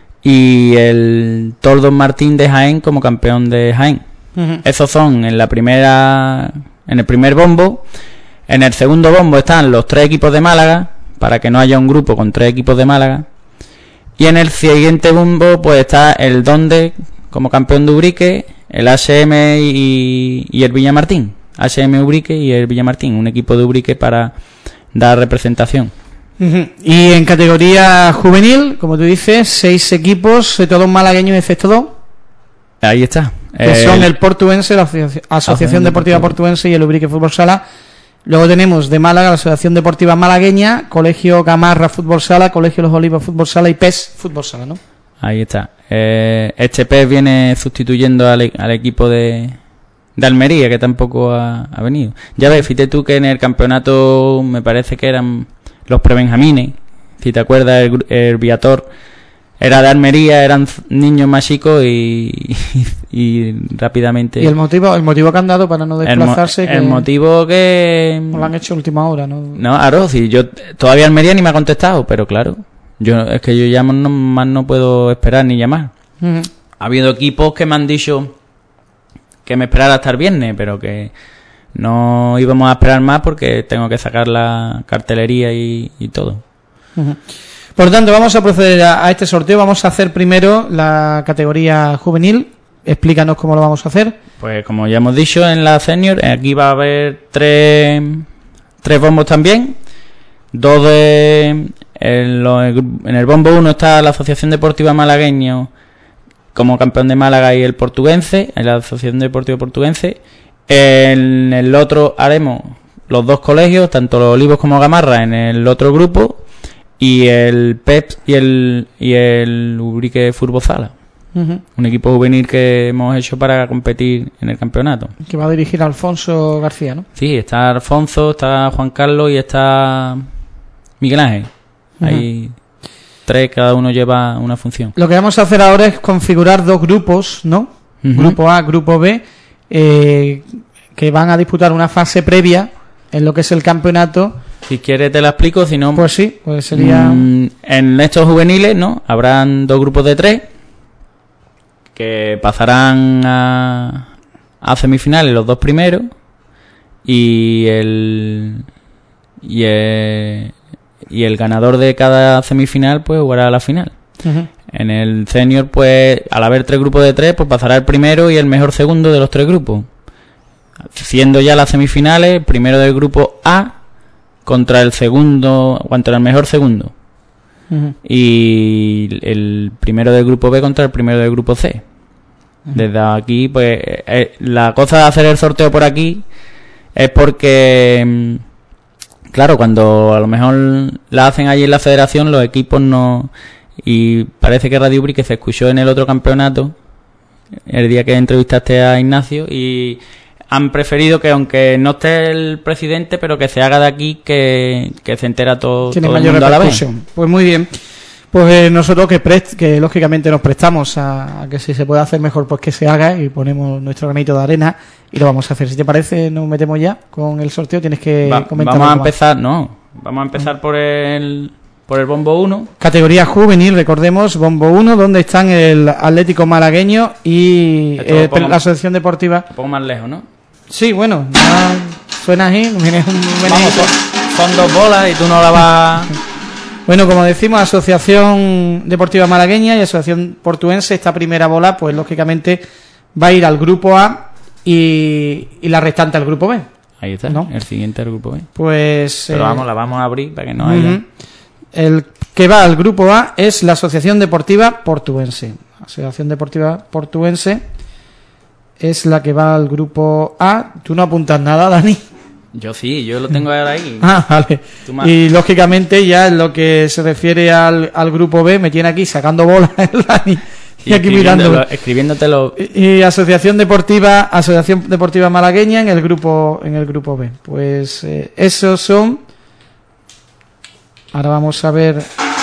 y el Tordo Martín de Jaén como campeón de Jaén. Uh-huh. Esos son en la primera... En el primer bombo. En el segundo bombo están los tres equipos de Málaga, para que no haya un grupo con tres equipos de Málaga. Y en el siguiente bombo pues está el Donde como campeón de Ubrique, el H M y, y el Villamartín. H M Ubrique y el Villamartín, un equipo de Ubrique para dar representación. Uh-huh. Y en categoría juvenil, como tú dices, seis equipos, todos malagueños excepto dos. Ahí está. Que eh, son el Portuense, la Asociación, Asociación Deportiva Portuense y el Ubrique Fútbol Sala. Luego tenemos de Málaga la Asociación Deportiva Malagueña, Colegio Gamarra Fútbol Sala, Colegio Los Olivos Fútbol Sala y P E S Fútbol Sala, ¿no? Ahí está. Eh, este P E S viene sustituyendo al, al equipo de, de Almería, que tampoco ha, ha venido. Ya ves, fíjate tú que en el campeonato me parece que eran los prebenjamines, si te acuerdas, el, el Viator era de Almería, eran niños más chicos y, y, y rápidamente... ¿Y el motivo el motivo que han dado para no desplazarse? El, mo- el que motivo que... Lo han hecho a última hora, ¿no? No, claro, si yo... Todavía Almería ni me ha contestado, pero claro, yo es que yo ya no, más no puedo esperar ni llamar. Uh-huh. Ha habido equipos que me han dicho que me esperara hasta el viernes, pero que no íbamos a esperar más porque tengo que sacar la cartelería y, y todo. Uh-huh. Por tanto, vamos a proceder a, a este sorteo. Vamos a hacer primero la categoría juvenil. Explícanos cómo lo vamos a hacer. Pues como ya hemos dicho en la senior, aquí va a haber tres, tres bombos también. Dos de... En, lo, en el bombo uno está la Asociación Deportiva Malagueño como campeón de Málaga y el Portuense, en la Asociación Deportiva Portuense. En el otro haremos los dos colegios, tanto los Olivos como Gamarra, en el otro grupo. Y el P E P y el y el Ubrique Fútbol Sala. Uh-huh. Un equipo juvenil que hemos hecho para competir en el campeonato. Que va a dirigir a Alfonso García, ¿no? Sí, está Alfonso, está Juan Carlos y está Miguel Ángel. Uh-huh. Hay tres, cada uno lleva una función. Lo que vamos a hacer ahora es configurar dos grupos, ¿no? Uh-huh. Grupo A, Grupo B, eh, que van a disputar una fase previa en lo que es el campeonato. Si quieres te la explico, si no... Pues sí, pues sería... Mmm, en estos juveniles, ¿no? Habrán dos grupos de tres que pasarán a, a semifinales los dos primeros y el... Y el, y el ganador de cada semifinal pues jugará a la final. Uh-huh. En el senior, pues, al haber tres grupos de tres, pues pasará el primero y el mejor segundo de los tres grupos. Siendo ya las semifinales, el primero del grupo A contra el segundo, contra el mejor segundo. Uh-huh. Y el primero del grupo B contra el primero del grupo C. Uh-huh. Desde aquí, pues, eh, la cosa de hacer el sorteo por aquí es porque, claro, cuando a lo mejor la hacen allí en la federación, los equipos no... Y parece que Radio Ubrique se escuchó en el otro campeonato, el día que entrevistaste a Ignacio, y... han preferido que aunque no esté el presidente, pero que se haga de aquí, que, que se entera todo, todo el mundo a la vez. Pues muy bien. Pues eh, nosotros que prest, que lógicamente nos prestamos a, a que si se puede hacer mejor, pues que se haga y ponemos nuestro granito de arena y lo vamos a hacer. Si te parece, nos metemos ya con el sorteo. Tienes que Va, comentar. Vamos a empezar, más. no, vamos a empezar uh-huh. por el... Por el bombo uno. Categoría juvenil, recordemos, bombo uno, donde están el Atlético Malagueño y eh, pongo, la Asociación Deportiva. Un poco más lejos, ¿no? Sí, bueno, ya suena así. Vamos, son, son dos bolas y tú no la vas... Bueno, como decimos, Asociación Deportiva Malagueña y Asociación Portuense, esta primera bola, pues lógicamente va a ir al grupo A y, y la restante al grupo B. Ahí está, ¿no? El siguiente del grupo B. Pues... Pero eh, vamos, la vamos a abrir para que no uh-huh. haya... El que va al grupo A es la Asociación Deportiva Portuense. La Asociación Deportiva Portuense es la que va al grupo A. ¿Tú no apuntas nada, Dani? Yo sí, yo lo tengo ahora ahí. Ah, vale. Y lógicamente ya en lo que se refiere al, al grupo B me tiene aquí sacando bolas el Dani. Sí, y aquí mirando. Escribiéndotelo. Y, y Asociación Deportiva, Asociación Deportiva Malagueña en el grupo, en el grupo B. Pues eh, esos son. Ahora vamos a ver.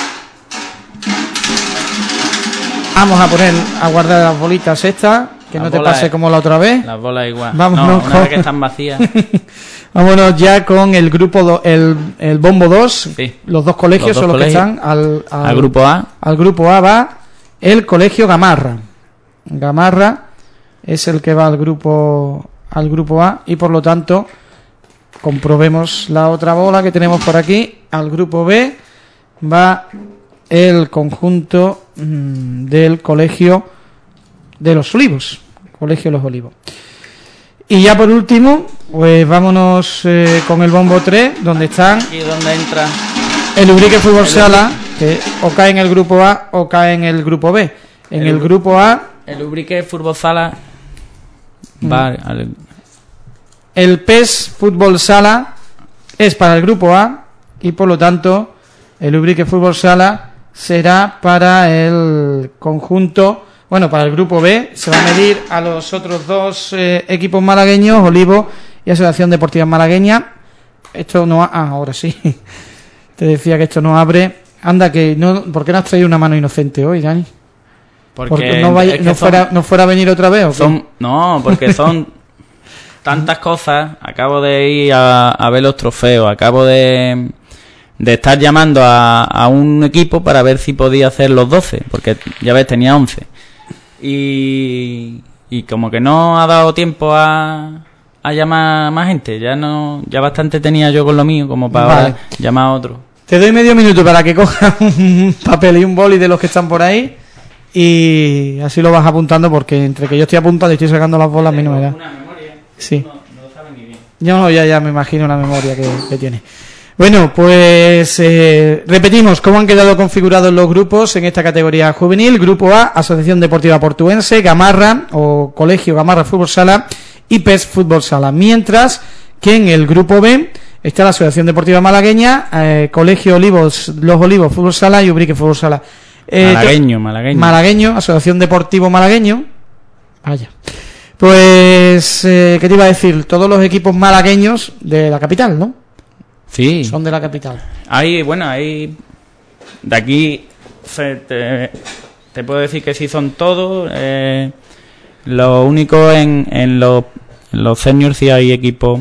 Vamos a poner a guardar las bolitas estas, que Las no te bolas pase es- como la otra vez. Las bolas igual. Vámonos no, una con- vez que están vacías. Vámonos ya con el grupo do- el, el bombo dos. Sí. Los dos colegios Los dos son los colegios. que están al, al, Al grupo A. al grupo A va el colegio Gamarra. Gamarra es el que va al grupo al grupo A y por lo tanto comprobemos la otra bola que tenemos por aquí. Al grupo B va el conjunto mmm, del colegio de los Olivos. Colegio de los Olivos. Y ya por último, pues vámonos eh, con el bombo tres, donde están Aquí es donde entra. el Ubrique Fútbol El Sala, que o cae en el grupo A o cae en el grupo B. En el, El- grupo A, El Ubrique Fútbol Sala va al... el P E S Fútbol Sala es para el grupo A y por lo tanto el Ubrique Fútbol Sala será para el conjunto, bueno, para el grupo B. Se va a medir a los otros dos eh, equipos malagueños, Olivo y Asociación Deportiva Malagueña. Esto no ha... Ah, ahora sí. Te decía que esto no abre. Anda, que no... ¿Por qué no has traído una mano inocente hoy, Dani? Porque, Porque no, vaya, es que no, son- fuera, no fuera a venir otra vez, ¿o qué? son- no, porque son tantas cosas. Acabo de ir a, a ver los trofeos. Acabo de, de estar llamando a, a un equipo para ver si podía hacer los doce. Porque ya ves, tenía once. Y, y como que no ha dado tiempo a, a llamar a más gente. Ya no ya bastante tenía yo con lo mío como para Vale. ahora llamar a otro. Te doy medio minuto para que cojas un papel y un boli de los que están por ahí y así lo vas apuntando, porque entre que yo estoy apuntando y estoy sacando las bolas a mí no me da. Una memoria. Sí. No, no lo sabe ni bien. Yo no, ya, ya me imagino la memoria que, que tiene. Bueno, pues eh, repetimos cómo han quedado configurados los grupos en esta categoría juvenil. Grupo A, Asociación Deportiva Portuense, Gamarra o Colegio Gamarra Fútbol Sala y P E S Fútbol Sala. Mientras que en el grupo B está la Asociación Deportiva Malagueña, eh, Colegio Olivos, Los Olivos Fútbol Sala y Ubrique Fútbol Sala. Eh, Malagueño, malagueño. Malagueño, Asociación Deportivo Malagueño. Vaya. Pues, eh, ¿qué te iba a decir? Todos los equipos malagueños de la capital, ¿no? Sí. Son de la capital. Hay, bueno, hay... De aquí se- te, te puedo decir que sí son todos. Eh, lo único en, en los, en los seniors sí hay equipos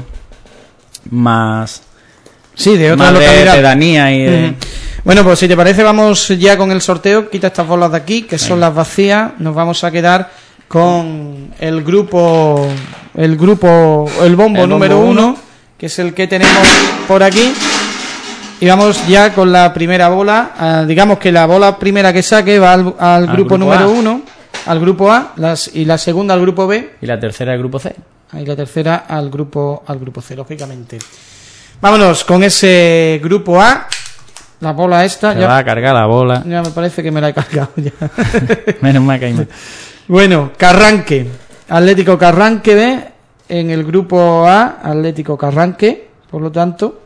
más, Sí, de otra más de localidad. pedanía y de... Ujú. Bueno, pues si te parece vamos ya con el sorteo. Quita estas bolas de aquí, que son Venga. las vacías. Nos vamos a quedar con el grupo, el grupo, el bombo El bombo número uno, uno. que es el que tenemos por aquí. Y vamos ya con la primera bola. Ah, digamos que la bola primera que saque va al, al grupo, grupo número A. uno, al grupo A, las, y la segunda al grupo B. Y la tercera el grupo C. Y la tercera al grupo al grupo C, lógicamente. Vámonos con ese grupo A. La bola esta Se ya, va a cargar la bola. ya me parece que me la he cargado ya. Menos mal que hay más. Bueno, Carranque, Atlético Carranque B en el grupo A, Atlético Carranque, por lo tanto.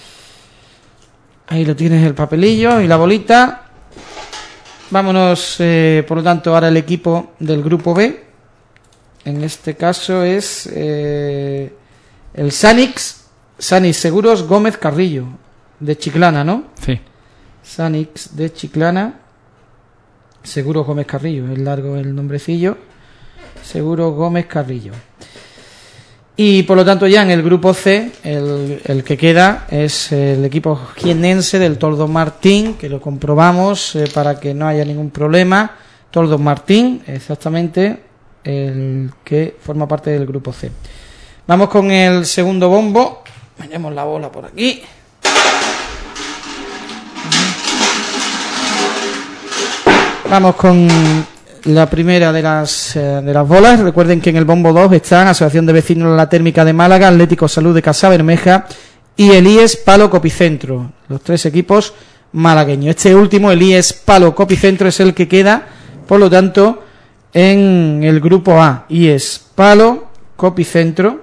Ahí lo tienes el papelillo y la bolita. Vámonos, eh, por lo tanto, ahora el equipo del grupo B. En este caso es eh, el Sanix, Sanix Seguros Gómez Carrillo, de Chiclana, ¿no? Sí. Sanix de Chiclana, Seguro Gómez Carrillo, es largo el nombrecillo, Seguro Gómez Carrillo. Y por lo tanto ya en el grupo C, el, el que queda es el equipo jiennense del Toldo Martín, que lo comprobamos eh, para que no haya ningún problema. Toldo Martín, exactamente, el que forma parte del grupo C. Vamos con el segundo bombo, ponemos la bola por aquí. Vamos con la primera de las eh, de las bolas. Recuerden que en el bombo dos están Asociación de Vecinos La Térmica de Málaga, Atlético Salud de Casabermeja y el I E S Palo Copicentro, los tres equipos malagueños. Este último, el I E S Palo Copicentro, es el que queda, por lo tanto, en el grupo A. I E S Palo Copicentro.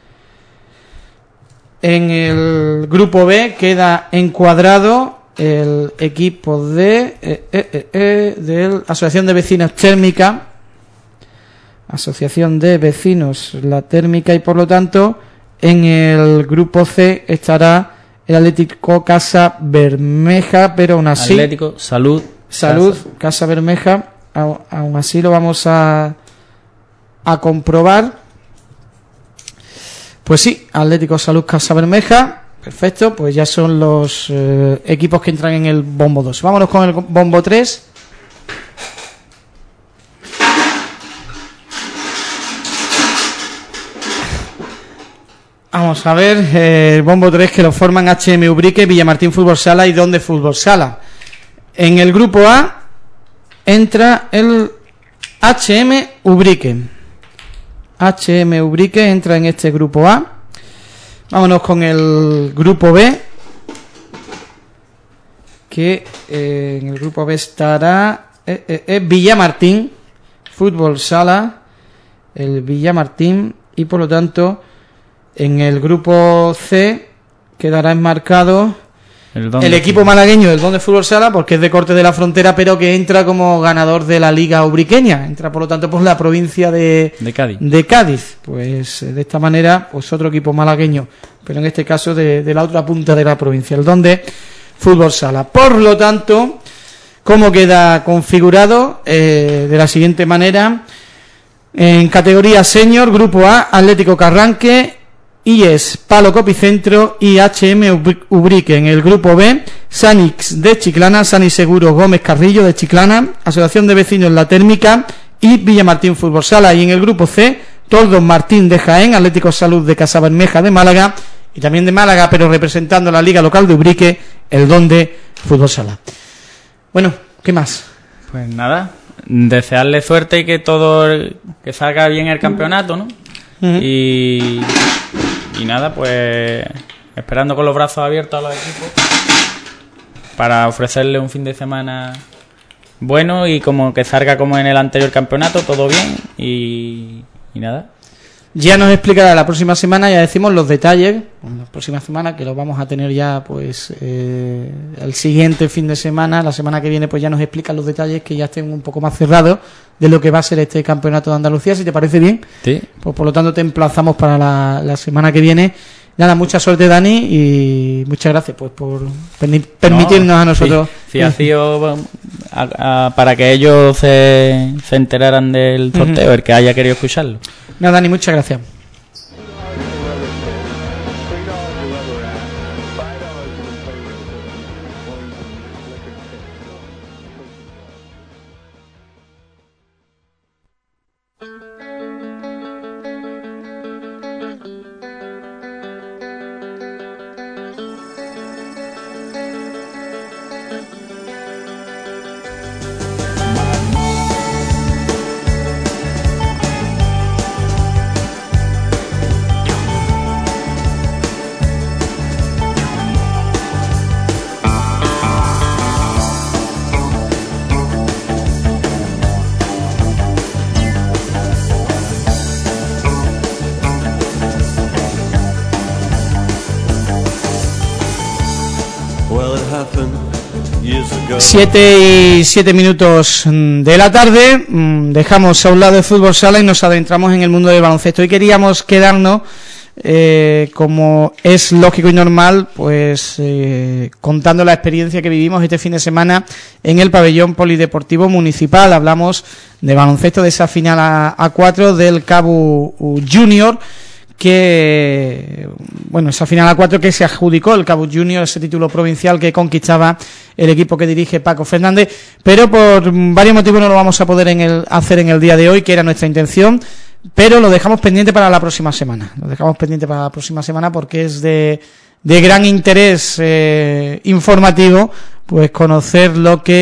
En el grupo B queda encuadrado el equipo de eh, eh, eh, de Asociación de Vecinos Térmica, Asociación de Vecinos La Térmica, y por lo tanto en el grupo C estará el Atlético Casabermeja, pero aún así Atlético Salud Salud Casabermeja, aún así lo vamos a a comprobar. Pues sí, Atlético Salud Casabermeja, perfecto, pues ya son los eh, equipos que entran en el bombo dos. Vámonos con el bombo tres. Vamos a ver, eh, el bombo tres, que lo forman H M Ubrique, Villamartín Fútbol Sala y Donde Fútbol Sala. En el grupo A entra el H M Ubrique. H M Ubrique entra en este grupo A. Vámonos con el grupo B, que eh, en el grupo B estará eh, eh, eh, Villamartín Fútbol Sala, el Villamartín, y por lo tanto en el grupo C quedará enmarcado el, el equipo malagueño del Donde Fútbol Sala, porque es de Cortes de la Frontera, pero que entra como ganador de la Liga Ubriqueña, entra por lo tanto por la provincia de, de Cádiz. de Cádiz. Pues de esta manera, pues otro equipo malagueño, pero en este caso de, de la otra punta de la provincia, el Donde Fútbol Sala. Por lo tanto, ¿cómo queda configurado? Eh, de la siguiente manera: en categoría senior, grupo A, Atlético Carranque, I E S Palo Copicentro y H M Ubrique. En el grupo B, Sanix de Chiclana, Sanix Seguros Gómez Carrillo de Chiclana, Asociación de Vecinos La Térmica y Villamartín Fútbol Sala. Y en el grupo C, Toldos Martín de Jaén, Atlético Salud de Casabermeja de Málaga, y también de Málaga, pero representando la liga local de Ubrique, el Donde Fútbol Sala. Bueno, ¿qué más? Pues nada, desearle suerte y que todo, que salga bien el campeonato, ¿no? Uh-huh. Y y nada, pues esperando con los brazos abiertos a los equipos para ofrecerle un fin de semana bueno y como que salga como en el anterior campeonato, todo bien y, y nada. Ya nos explicará la próxima semana, ya decimos los detalles, la próxima semana, que los vamos a tener ya pues eh, el siguiente fin de semana, la semana que viene pues ya nos explican los detalles que ya estén un poco más cerrados de lo que va a ser este campeonato de Andalucía, si te parece bien. Sí. Pues por lo tanto te emplazamos para la, la semana que viene. Nada, mucha suerte, Dani, y muchas gracias pues por permitirnos no, a nosotros. Sí, sí, ha sido a, a, para que ellos se, se enteraran del sorteo, uh-huh. el que haya querido escucharlo. Nada, Dani, muchas gracias. Siete y siete minutos de la tarde, dejamos a un lado el fútbol sala y nos adentramos en el mundo del baloncesto. Y queríamos quedarnos, eh, como es lógico y normal, pues eh, contando la experiencia que vivimos este fin de semana en el pabellón polideportivo municipal. Hablamos de baloncesto, de esa final a, a cuatro del Cabo Junior, que, bueno, esa final a cuatro que se adjudicó el Cabo Junior, ese título provincial que conquistaba el equipo que dirige Paco Fernández, pero por varios motivos no lo vamos a poder en el, hacer en el día de hoy, que era nuestra intención, pero lo dejamos pendiente para la próxima semana, lo dejamos pendiente para la próxima semana porque es de, de gran interés eh, informativo, pues conocer lo que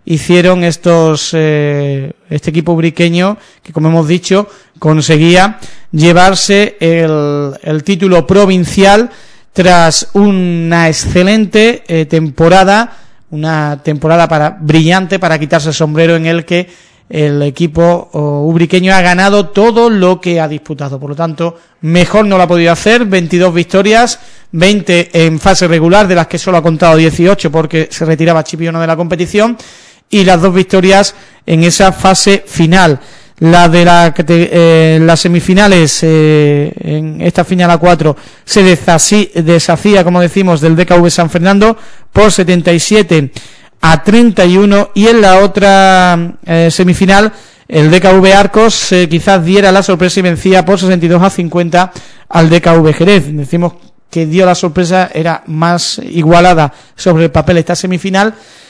hicieron estos eh, este equipo ubriqueño, que como hemos dicho conseguía llevarse el, el título provincial tras una excelente eh, temporada, una temporada para brillante para quitarse el sombrero, en el que el equipo oh, ubriqueño ha ganado todo lo que ha disputado. Por lo tanto, mejor no lo ha podido hacer. veintidós victorias, veinte en fase regular, de las que solo ha contado dieciocho porque se retiraba Chipiona de la competición, y las dos victorias en esa fase final. La de la, eh, las semifinales, eh, en esta final a cuatro, se deshacía, deshacía, como decimos, del D K V San Fernando por setenta y siete a treinta y uno, y en la otra eh, semifinal el D K V Arcos eh, quizás diera la sorpresa y vencía por sesenta y dos a cincuenta al D K V Jerez. Decimos que dio la sorpresa, era más igualada sobre el papel esta semifinal.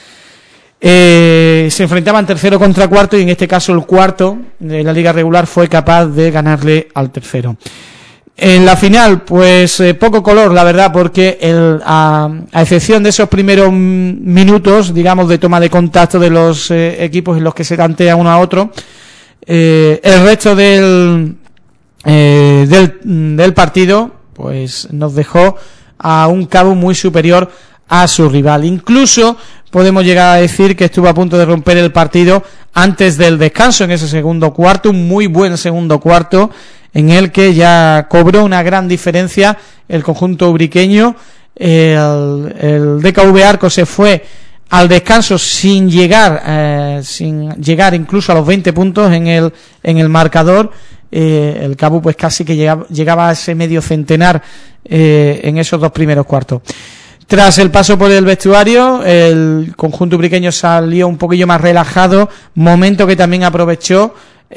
Eh, se enfrentaban tercero contra cuarto, y en este caso el cuarto de la liga regular fue capaz de ganarle al tercero. En la final, pues eh, poco color, la verdad, porque el, a, a excepción de esos primeros minutos, digamos, de toma de contacto de los eh, equipos en los que se tantea uno a otro, eh, el resto del, eh, del del partido pues nos dejó a un Cabo muy superior a su rival. Incluso podemos llegar a decir que estuvo a punto de romper el partido antes del descanso, en ese segundo cuarto, un muy buen segundo cuarto, en el que ya cobró una gran diferencia el conjunto ubriqueño. El, el D K V Arcos se fue al descanso sin llegar eh, sin llegar incluso a los veinte puntos en el en el marcador. Eh, el Cabo pues casi que llegaba, llegaba a ese medio centenar eh, en esos dos primeros cuartos. Tras el paso por el vestuario, el conjunto ubriqueño salió un poquillo más relajado, momento que también aprovechó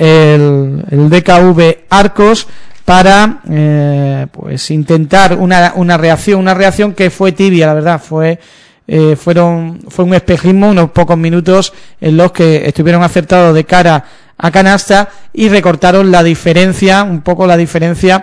el, el D K V Arcos para eh, pues intentar una, una reacción, una reacción que fue tibia, la verdad, fue eh, fueron fue un espejismo, unos pocos minutos en los que estuvieron acertados de cara a canasta y recortaron la diferencia, un poco la diferencia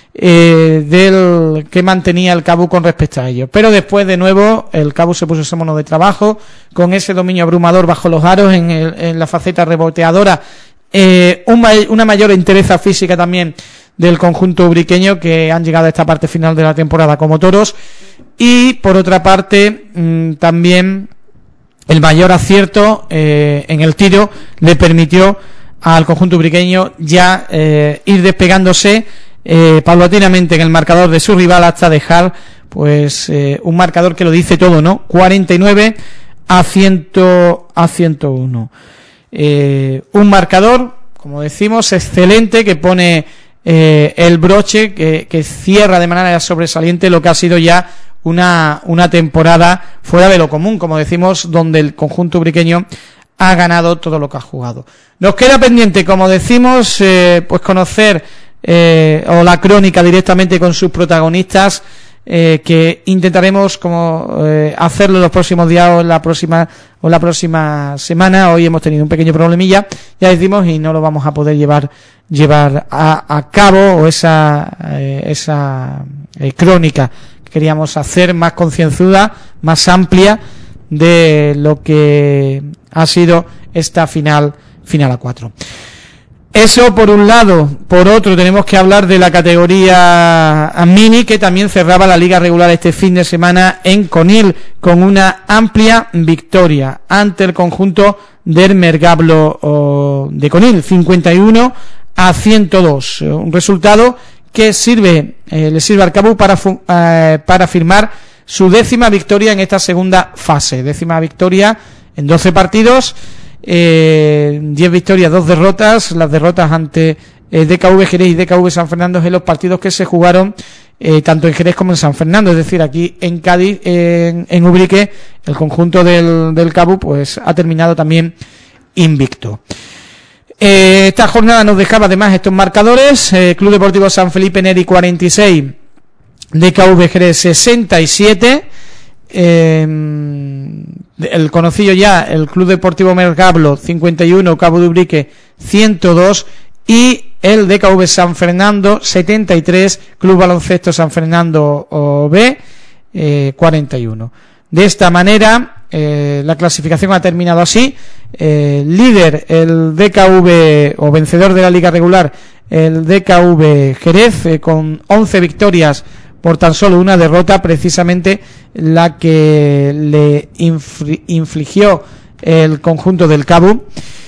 Eh, del que mantenía el Cabo con respecto a ellos. Pero después, de nuevo, el Cabo se puso ese mono de trabajo, con ese dominio abrumador bajo los aros en, el, en la faceta reboteadora, eh, un, una mayor entereza física también del conjunto ubriqueño, que han llegado a esta parte final de la temporada como toros, y por otra parte mmm, también el mayor acierto eh, en el tiro le permitió al conjunto ubriqueño ya eh, ir despegándose Eh, paulatinamente en el marcador de su rival, hasta dejar pues eh, un marcador que lo dice todo, ¿no? cuarenta y nueve a ciento uno. Eh, un marcador, como decimos, excelente, que pone eh, el broche, que, que cierra de manera sobresaliente lo que ha sido ya una, una temporada fuera de lo común, como decimos, donde el conjunto ubriqueño ha ganado todo lo que ha jugado. Nos queda pendiente, como decimos, eh, pues conocer Eh, o la crónica directamente con sus protagonistas, eh, que intentaremos como eh, hacerlo en los próximos días o en la próxima o la próxima semana. Hoy hemos tenido un pequeño problemilla, ya decimos, y no lo vamos a poder llevar llevar a, a cabo, o esa eh, esa eh, crónica que queríamos hacer más concienzuda, más amplia de lo que ha sido esta final final a cuatro. Eso por un lado. Por otro, tenemos que hablar de la categoría mini, que también cerraba la liga regular este fin de semana en Conil, con una amplia victoria ante el conjunto del Mergablo de Conil, cincuenta y uno a ciento dos, un resultado que sirve eh, le sirve al Cabo para eh, para firmar su décima victoria en esta segunda fase, décima victoria en doce partidos. Eh, diez victorias, dos derrotas. Las derrotas ante eh, D K V Jerez y D K V San Fernando en los partidos que se jugaron eh, tanto en Jerez como en San Fernando, es decir, aquí en Cádiz, en, en Ubrique, el conjunto del, del Cabo pues ha terminado también invicto. Eh, esta jornada nos dejaba además estos marcadores: eh, Club Deportivo San Felipe Neri cuarenta y seis, D K V Jerez sesenta y siete. Eh, el conocido ya, el Club Deportivo Mergablo cincuenta y uno, Cabo de Ubrique ciento dos, y el D K V San Fernando setenta y tres, Club Baloncesto San Fernando B eh, cuarenta y uno. De esta manera eh, la clasificación ha terminado así. Eh, líder el D K V, o vencedor de la liga regular, el D K V Jerez, eh, con once victorias por tan solo una derrota, precisamente la que le infligió el conjunto del Cabu.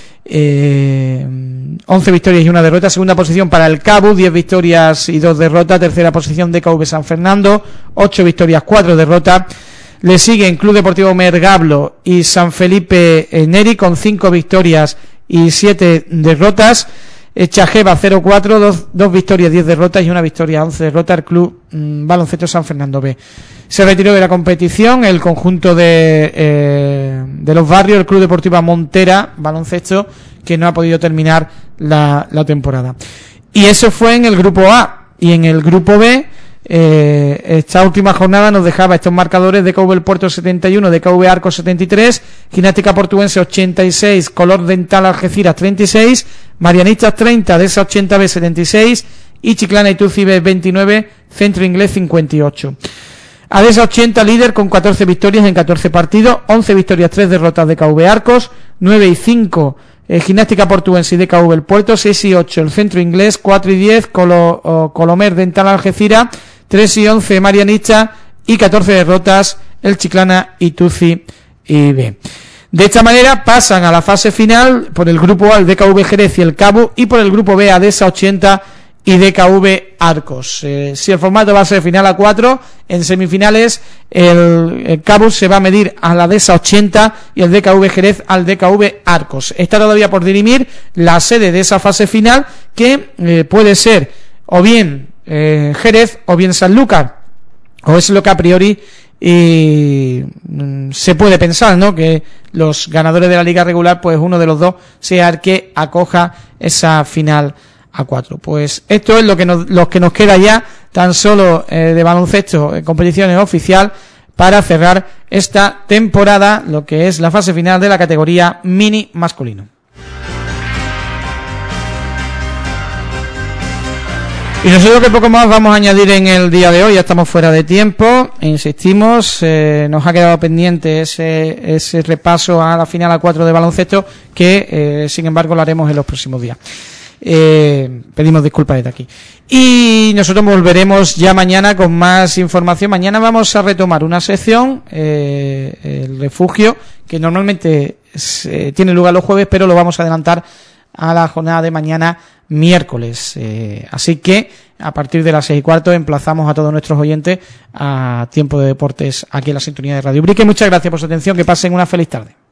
Eh, once victorias y una derrota. Segunda posición para el Cabu, diez victorias y dos derrotas. Tercera posición D K V San Fernando, ocho victorias, cuatro derrotas. Le siguen Club Deportivo Mergablo y San Felipe Neri con cinco victorias y siete derrotas. Chajeva cero cuatro, dos, dos victorias, diez derrotas y una victoria, once derrotas. El Club mmm, Baloncesto San Fernando B. Se retiró de la competición el conjunto de, eh, de los barrios, el Club Deportivo Montera Baloncesto, que no ha podido terminar la, la temporada. Y eso fue en el grupo A. Y en el grupo B, eh, esta última jornada nos dejaba estos marcadores: D K V El Puerto setenta y uno, D K V Arcos setenta y tres, Gimnástica Portuense ochenta y seis, Color Dental Algeciras treinta y seis, Marianistas treinta, Desa ochenta B setenta y seis y Chiclana y Tuci B veintinueve, Centro Inglés cincuenta y ocho. Adesa ochenta líder con catorce victorias en catorce partidos, once victorias, tres derrotas de D K V Arcos, nueve y cinco eh, Gimnástica Portuense y D K V El Puerto, seis y ocho el Centro Inglés, cuatro y diez Colo, oh, Colomer Dental Algeciras, tres y once Marianista y catorce derrotas el Chiclana y Tuci y B. De esta manera pasan a la fase final por el grupo A el D K V Jerez y el Cabu, y por el grupo B Adesa ochenta y D K V Arcos. Eh, si el formato va a ser final a cuatro, en semifinales el, el Cabu se va a medir a la Desa ochenta y el D K V Jerez al D K V Arcos. Está todavía por dirimir la sede de esa fase final, que eh, puede ser o bien eh, Jerez o bien Sanlúcar, o es lo que a priori y mm, se puede pensar, ¿no?, que los ganadores de la liga regular, pues uno de los dos sea el que acoja esa final a cuatro. Pues esto es lo que nos, lo que nos queda ya tan solo eh, de baloncesto en competiciones oficial para cerrar esta temporada, lo que es la fase final de la categoría mini masculino. Y nosotros que poco más vamos a añadir en el día de hoy. Ya estamos fuera de tiempo, insistimos, eh, nos ha quedado pendiente ese, ese repaso a la final a cuatro de baloncesto, que eh, sin embargo lo haremos en los próximos días. Eh, pedimos disculpas desde aquí. Y nosotros volveremos ya mañana con más información. Mañana vamos a retomar una sección, eh, el refugio, que normalmente se, tiene lugar los jueves, pero lo vamos a adelantar a la jornada de mañana miércoles. Eh, así que a partir de las seis y cuarto emplazamos a todos nuestros oyentes a Tiempo de Deportes aquí en la sintonía de Radio Ubrique. Muchas gracias por su atención, que pasen una feliz tarde.